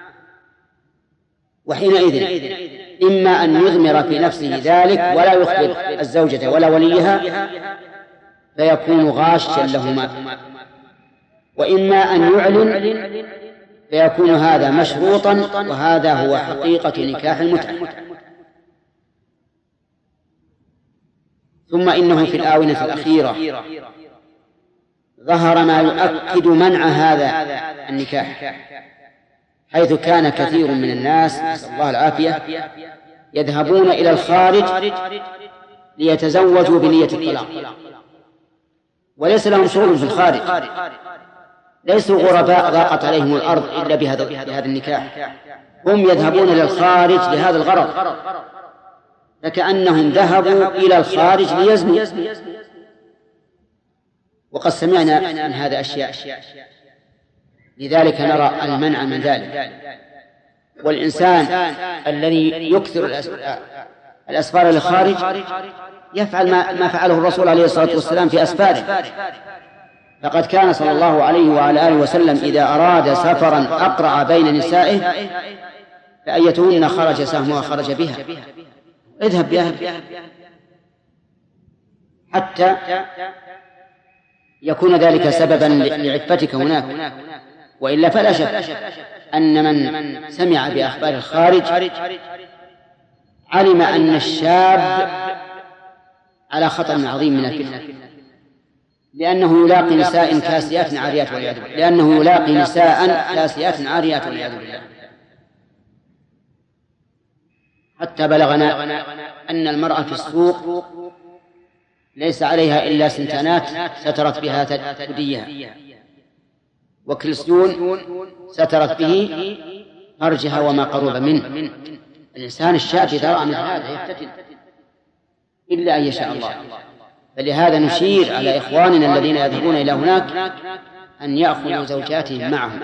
وحينئذ إما أن يضمر في نفسه ذلك ولا يخبر الزوجة ولا وليها فيكون غاشا لهما، وإما أن يعلن فيكون هذا مشروطا، وهذا هو حقيقة نكاح المتعة. ثم إنه في الآونة الأخيرة ظهر ما يؤكد منع هذا النكاح، حيث كان كثير من الناس نسأل الله العافية يذهبون إلى الخارج ليتزوجوا بنية الطلاق، وليس لهم شغل في الخارج، ليسوا غرباء ضاقت عليهم الأرض إلا بهذا, بهذا النكاح، هم يذهبون إلى الخارج لهذا الغرض، فكأنهم ذهبوا إلى الخارج ليزنوا. وقد سمعنا من هذا أشياء، لذلك نرى المنع من ذلك. والإنسان الذي يكثر الأسفار للخارج يفعل ما فعله الرسول عليه الصلاة والسلام في أسفاره، فقد كان صلى الله عليه وعلى آله وسلم إذا أراد سفرا أقرع بين نسائه فأيتهن خرج سهمها خرج بها، اذهب بها حتى يكون ذلك سببا لعفتك هناك. وإلا فلا شك أن من سمع بأخبار الخارج علم أن الشاب على خطر عظيم من الفتنة، لأنه يلاقي نساء كاسيات عاريات والعياذ بالله، لأنه يلاقي نساء كاسيات عاريات والعياذ بالله. حتى بلغنا أن المرأة في السوق ليس عليها إلا سنتانات سترت بها ثديها، وكلسيون سترت به فرجها وما قرب منه. الإنسان الشاب إذا رأى من هذا يفتتن إلا أن يشاء الله. فلهذا نشير على إخواننا الذين يذهبون إلى هناك أن يأخذوا زوجاتهم معهم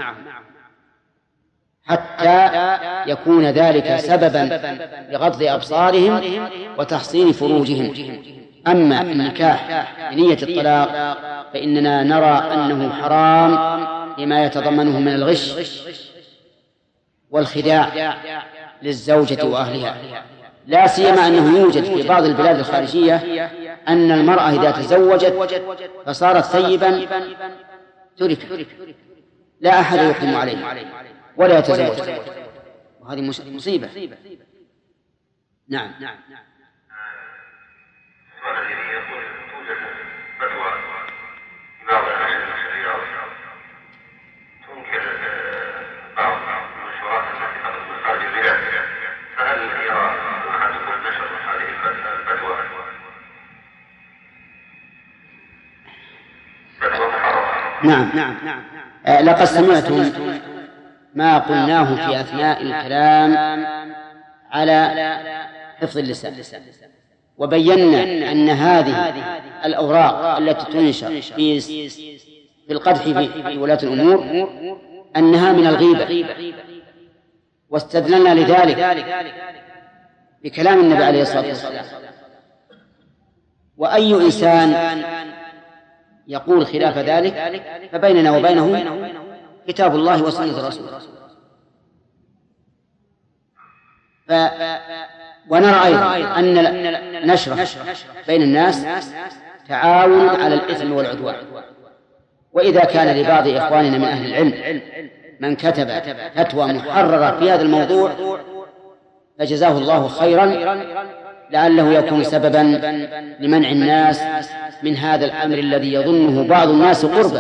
حتى يكون ذلك سببا لغض أبصارهم وتحصين فروجهم. أما النكاح بنية الطلاق فإننا نرى أنه حرام لما يتضمنه من الغش والخداع للزوجة وأهلها، لا سيما أنه يوجد في بعض البلاد الخارجية أن المرأة إذا تزوجت فصارت ثيبا ترك، لا أحد يحكم عليه ولا يتزوج، وهذه مصيبة. نعم. نعم نعم آه لقد سمعتم ما قلناه في أثناء الكلام على حفظ اللسان، وبينا أن هذه الأوراق التي تنشر في في القدح في ولاة الأمور أنها من الغيبة، واستدللنا لذلك بكلام النبي عليه الصلاة والسلام. وأي إنسان يقول خلاف ذلك فبيننا وبينه كتاب الله وسنة رسوله. ف... ونرى أيضا أن نشره بين الناس تعاون على الإثم والعدوان. وإذا كان لبعض إخواننا من أهل العلم من كتب فتوى محررة في هذا الموضوع فجزاه الله خيرا، لعله يكون سببا لمنع الناس من هذا الأمر الذي يظنه بعض الناس قربا.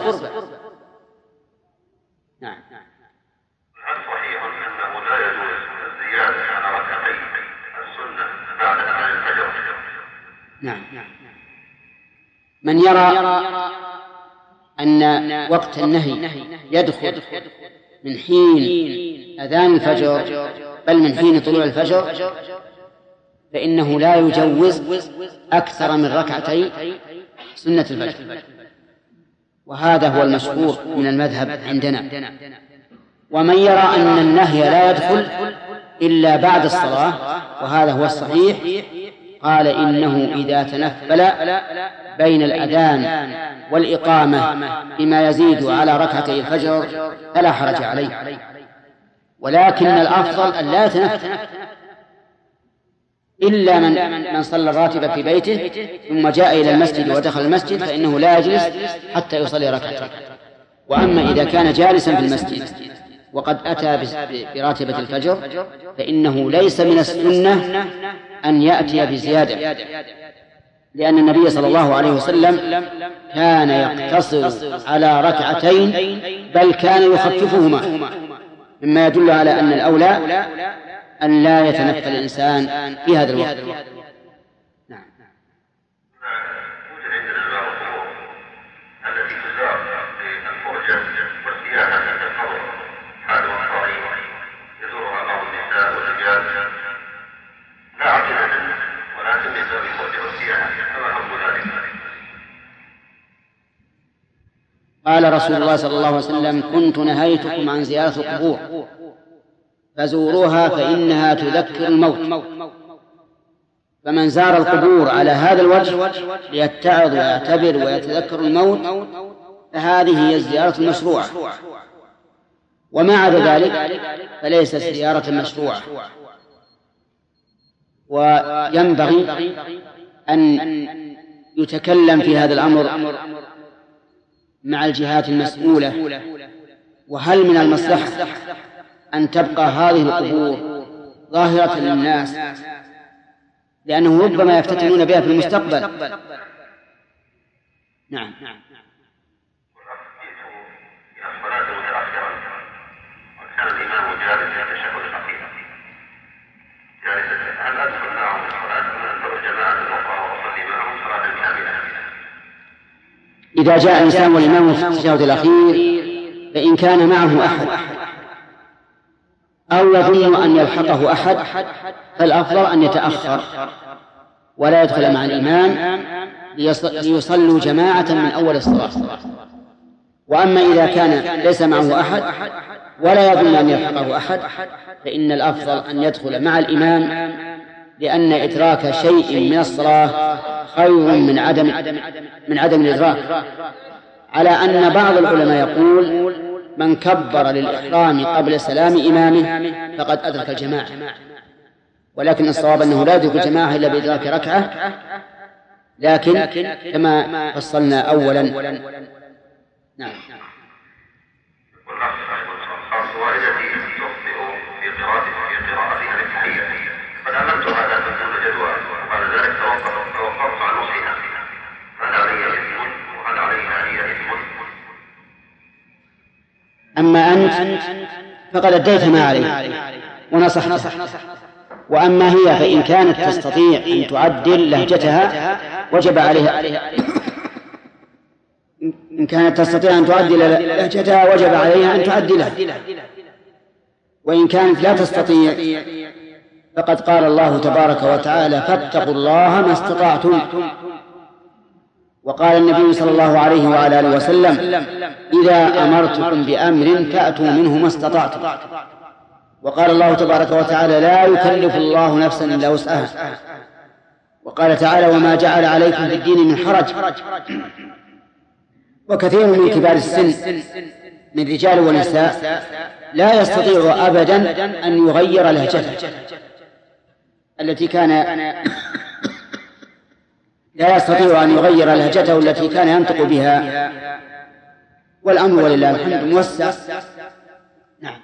نعم. هل صحيح أنه لا يجوز الزيادة على ركعتين السنة بعد أذان الفجر؟ نعم. من يرى أن وقت النهي يدخل من حين أذان الفجر بل من حين طلوع الفجر فإنه لا يجوز أكثر من ركعتي سنة الفجر، وهذا هو المشهور من المذهب عندنا. ومن يرى أن النهي لا يدخل إلا بعد الصلاة وهذا هو الصحيح قال إنه إذا تنفل بين الأذان والإقامة بما يزيد على ركعتي الفجر فلا حرج عليه، ولكن الأفضل أن لا يتنفل إلا من من صلى الراتبة في بيته ثم جاء إلى المسجد ودخل المسجد فإنه لا يجلس حتى يصلي ركعتين. وأما إذا كان جالسا في المسجد وقد أتى براتبة الفجر فإنه ليس من السنة أن يأتي بزيادة، لأن النبي صلى الله عليه وسلم كان يقتصر على ركعتين بل كان يخففهما، مما يدل على أن الأولى أن لا يتنفل الإنسان في هذا الوقت. نعم. قال رسول الله صلى الله عليه وسلم: كنت نهيتكم عن زيارة القبور فزوروها فإنها تذكر الموت. فمن زار القبور على هذا الوجه ليتعظ ويعتبر ويتذكر الموت فهذه هي الزيارة المشروعة، وما عدا ذلك فليست زيارة مشروعة. وينبغي أن يتكلم في هذا الأمر مع الجهات المسؤولة، وهل من المصلحة أن تبقى هذه القبور ظاهرة للناس لأنه ربما يفتتنون بها في المستقبل. نعم. وكان الإمام جالسا يتشهد الأخير جالسا، هل أدخل معهم الصلاة أم أنتظر جماعة أخرى وأصلي معهم صلاة كاملة؟ إذا جاء الإنسان والإمام في التشهد الأخير فإن كان معه أحد أو يظن أن يلحقه أحد فالأفضل أن يتأخر ولا يدخل مع الإمام ليصلوا جماعة من أول الصلاة. وأما إذا كان ليس معه أحد ولا يظن أن يلحقه أحد فإن الأفضل أن يدخل مع الإمام، لأن إدراك شيء من الصلاة خير من عدم من عدم الإدراك، على أن بعض العلماء يقول: من كبر للإحرام قبل سلام إمامه فقد أدرك الجماعة، ن الصواب أنه لا يدرك الجماعة إلا بإدراك ركعة، لكن كما فصلنا أولا. نعم. والدتي تخطئ في قراءتها للتحية فعلمتها لا تكون جدوى، وبعد ذلك توقفت عن نصحها، هل علي إثم وهل عليها هي إثم؟ أما أنت فقد أديت ما عليك ونصحت، وأما هي فإن كانت تستطيع أن تعدل لهجتها وجب عليها إن كانت تستطيع أن تعدل لهجتها وجب عليها أن تعدلها، وإن كانت لا تستطيع فقد قال الله تبارك وتعالى: فاتقوا الله ما استطعتم. وقال النبي صلى الله عليه وعلى آله وسلم: إذا أمرتكم بأمر فأتوا منه ما استطعتم. وقال الله تبارك وتعالى: لا يكلف الله نفسا إلا وسعها. وقال تعالى: وما جعل عليكم في الدين من حرج. وكثير من كبار السن من رجال ونساء لا يستطيع أبدا أن يغير لهجته التي كان لا يستطيع أن يغير لهجته التي كان ينطق بها، والأمر ولله الحمد موسع. نعم.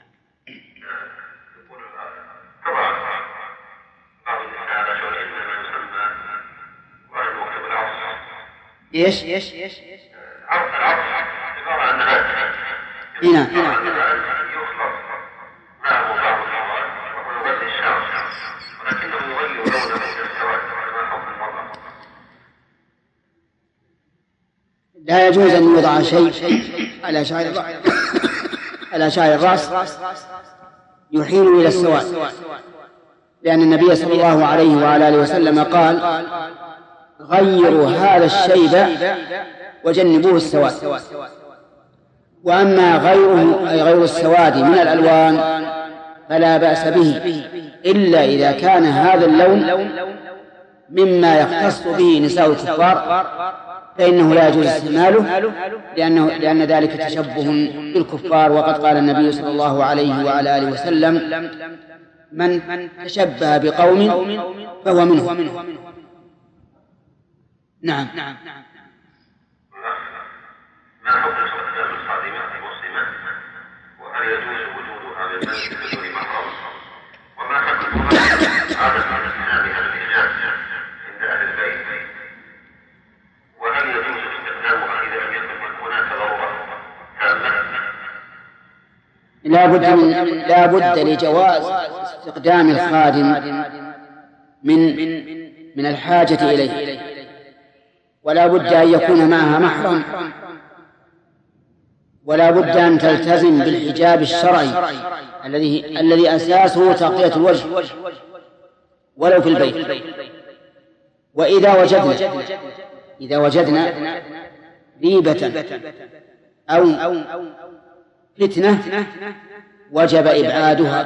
طبعا بعض النساء على شغل ما يسمى وعلى الوقت بالعصر. ايش؟ ايش؟ ايش؟ عصر العصر عبارة عن نبات. هنا. يخلط معه بعض المواد وهو نبات الشعر، ولكنه يغير لونه إلى السواد كما حكم المرأة. لا يجوز أن يوضع شيء على شعر على شعر الرأس يحيل إلى السواد، لأن النبي صلى الله عليه وعلى آله وسلم قال: غيروا هذا الشيب وجنبوه السواد. وأما غيره أي غير السواد من الألوان فلا بأس به، إلا إذا كان هذا اللون مما يختص به نساء الكفار فإنه لا يجوز استعماله، لأنه لأن ذلك تشبه بالكفار. وقد قال النبي صلى الله عليه وعلى آله وسلم: من تشبه بقوم فهو منه. نعم. ما حكم استخدام الخادمة المسلمة، وهل يجوز وجودها بالبيت بدون محرم؟ وما حكم عادة استخدامها للحجاب عند أهل البيت؟ وهل يجوز استخدامها إذا لم يكن هناك ضرورة تامة؟ لا بد من لا بد لجواز استخدام الخادم من من الحاجة إليه، ولا بد أن يكون معها محرم، ولا بد أن تلتزم بالحجاب الشرعي الذي الذي أساسه تغطية الوجه ولو في البيت. وإذا وجدنا إذا وجدنا ريبة أو فتنة وجب إبعادها.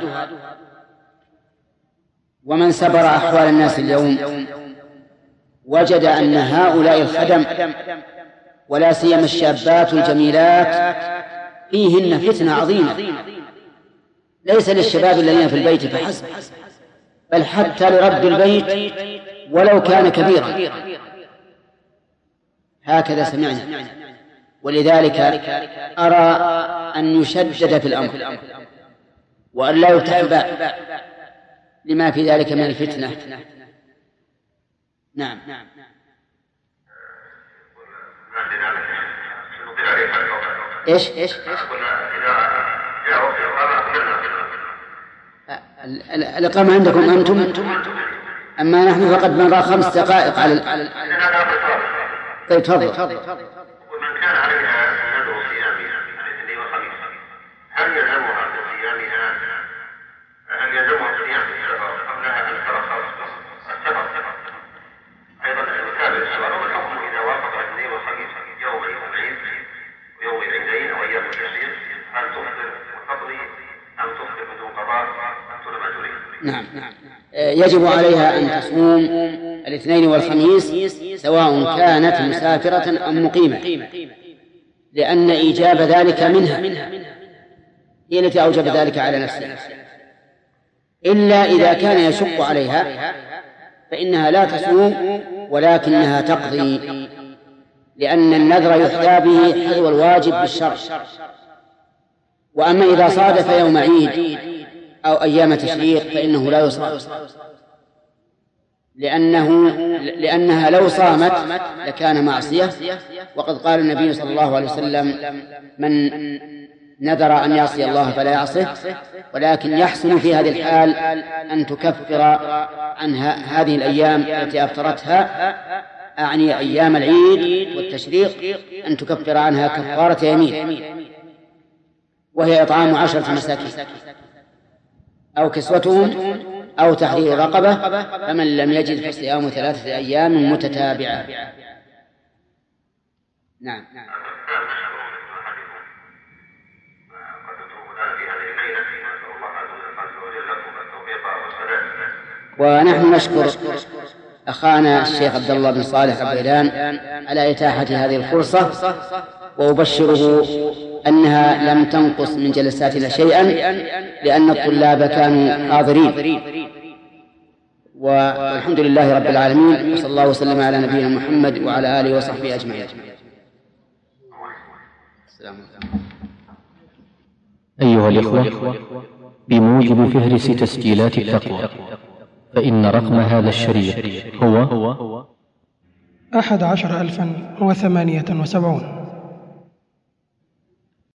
ومن سبر أحوال الناس اليوم وجد أن هؤلاء الخدم ولا سيما الشابات الجميلات فيهن فتنة عظيمة، ليس للشباب الذين في البيت فحسب، بل حتى لرب البيت ولو كان كبيرا. هكذا سمعنا. ولذلك أرى أن يشدد في الأمر وأن لا يفتح الباب لما في ذلك من الفتنة. نعم. إيش إيش الإقامة عندكم أنتم، أما نحن فقد نرى خمس دقائق على ال... طيب تفضل. ومن كان عليها نذر صيامها الاثنين والخميس هل يلزمها بصيامها؟ هل يلزمها صيام السفر قبلها أن ترخص السفر؟ أيضا المتابع السفر والحكم إذا وافق الاثنين والخميس يوم العيد ويوم العيدين أو أيام التشريق، هل تفطر وتقضي أم تفطر بدون قضاء أم تلم أجرين؟ نعم. يجب عليها أن تصوم الاثنين والخميس سواء كانت مسافرة أم مقيمة، لأن إيجاب ذلك منها هي التي أوجب ذلك على نفسها، إلا إذا كان يشق عليها فإنها لا تصوم ولكنها تقضي، لأن النذر يحتى به حذو الواجب بالشرع. وأما إذا صادف يوم عيد أو أيام تشريق فإنه لا يصام، لأنه لأنها لو صامت لكان معصية. وقد قال النبي صلى الله عليه وسلم: من نذر أن يعصي الله فلا يعصيه، ولكن يحسن في هذه الحال أن تكفر عنها هذه الأيام التي أفطرتها، أعني أيام العيد والتشريق، أن تكفر عنها كفارة يمين، وهي إطعام عشرة مساكين أو كسوتهم أو تحرير رقبة، فمن لم يجد فصيام ثلاثة أيام متتابعة. نعم. ونحن نشكر أخانا الشيخ عبد الله بن صالح البيلان على إتاحة هذه الفرصة، وأبشره أنها لم تنقص من جلساتنا شيئا، لأن الطلاب كانوا حاضرين. والحمد لله رب العالمين، وصلى الله وسلم على نبينا محمد وعلى آله وصحبه أجمعين. السلام عليكم. أيها الإخوة، بموجب فهرس تسجيلات التقوى، فإن رقم هذا الشريط هو أحد عشر ألفا وثمانية وسبعون.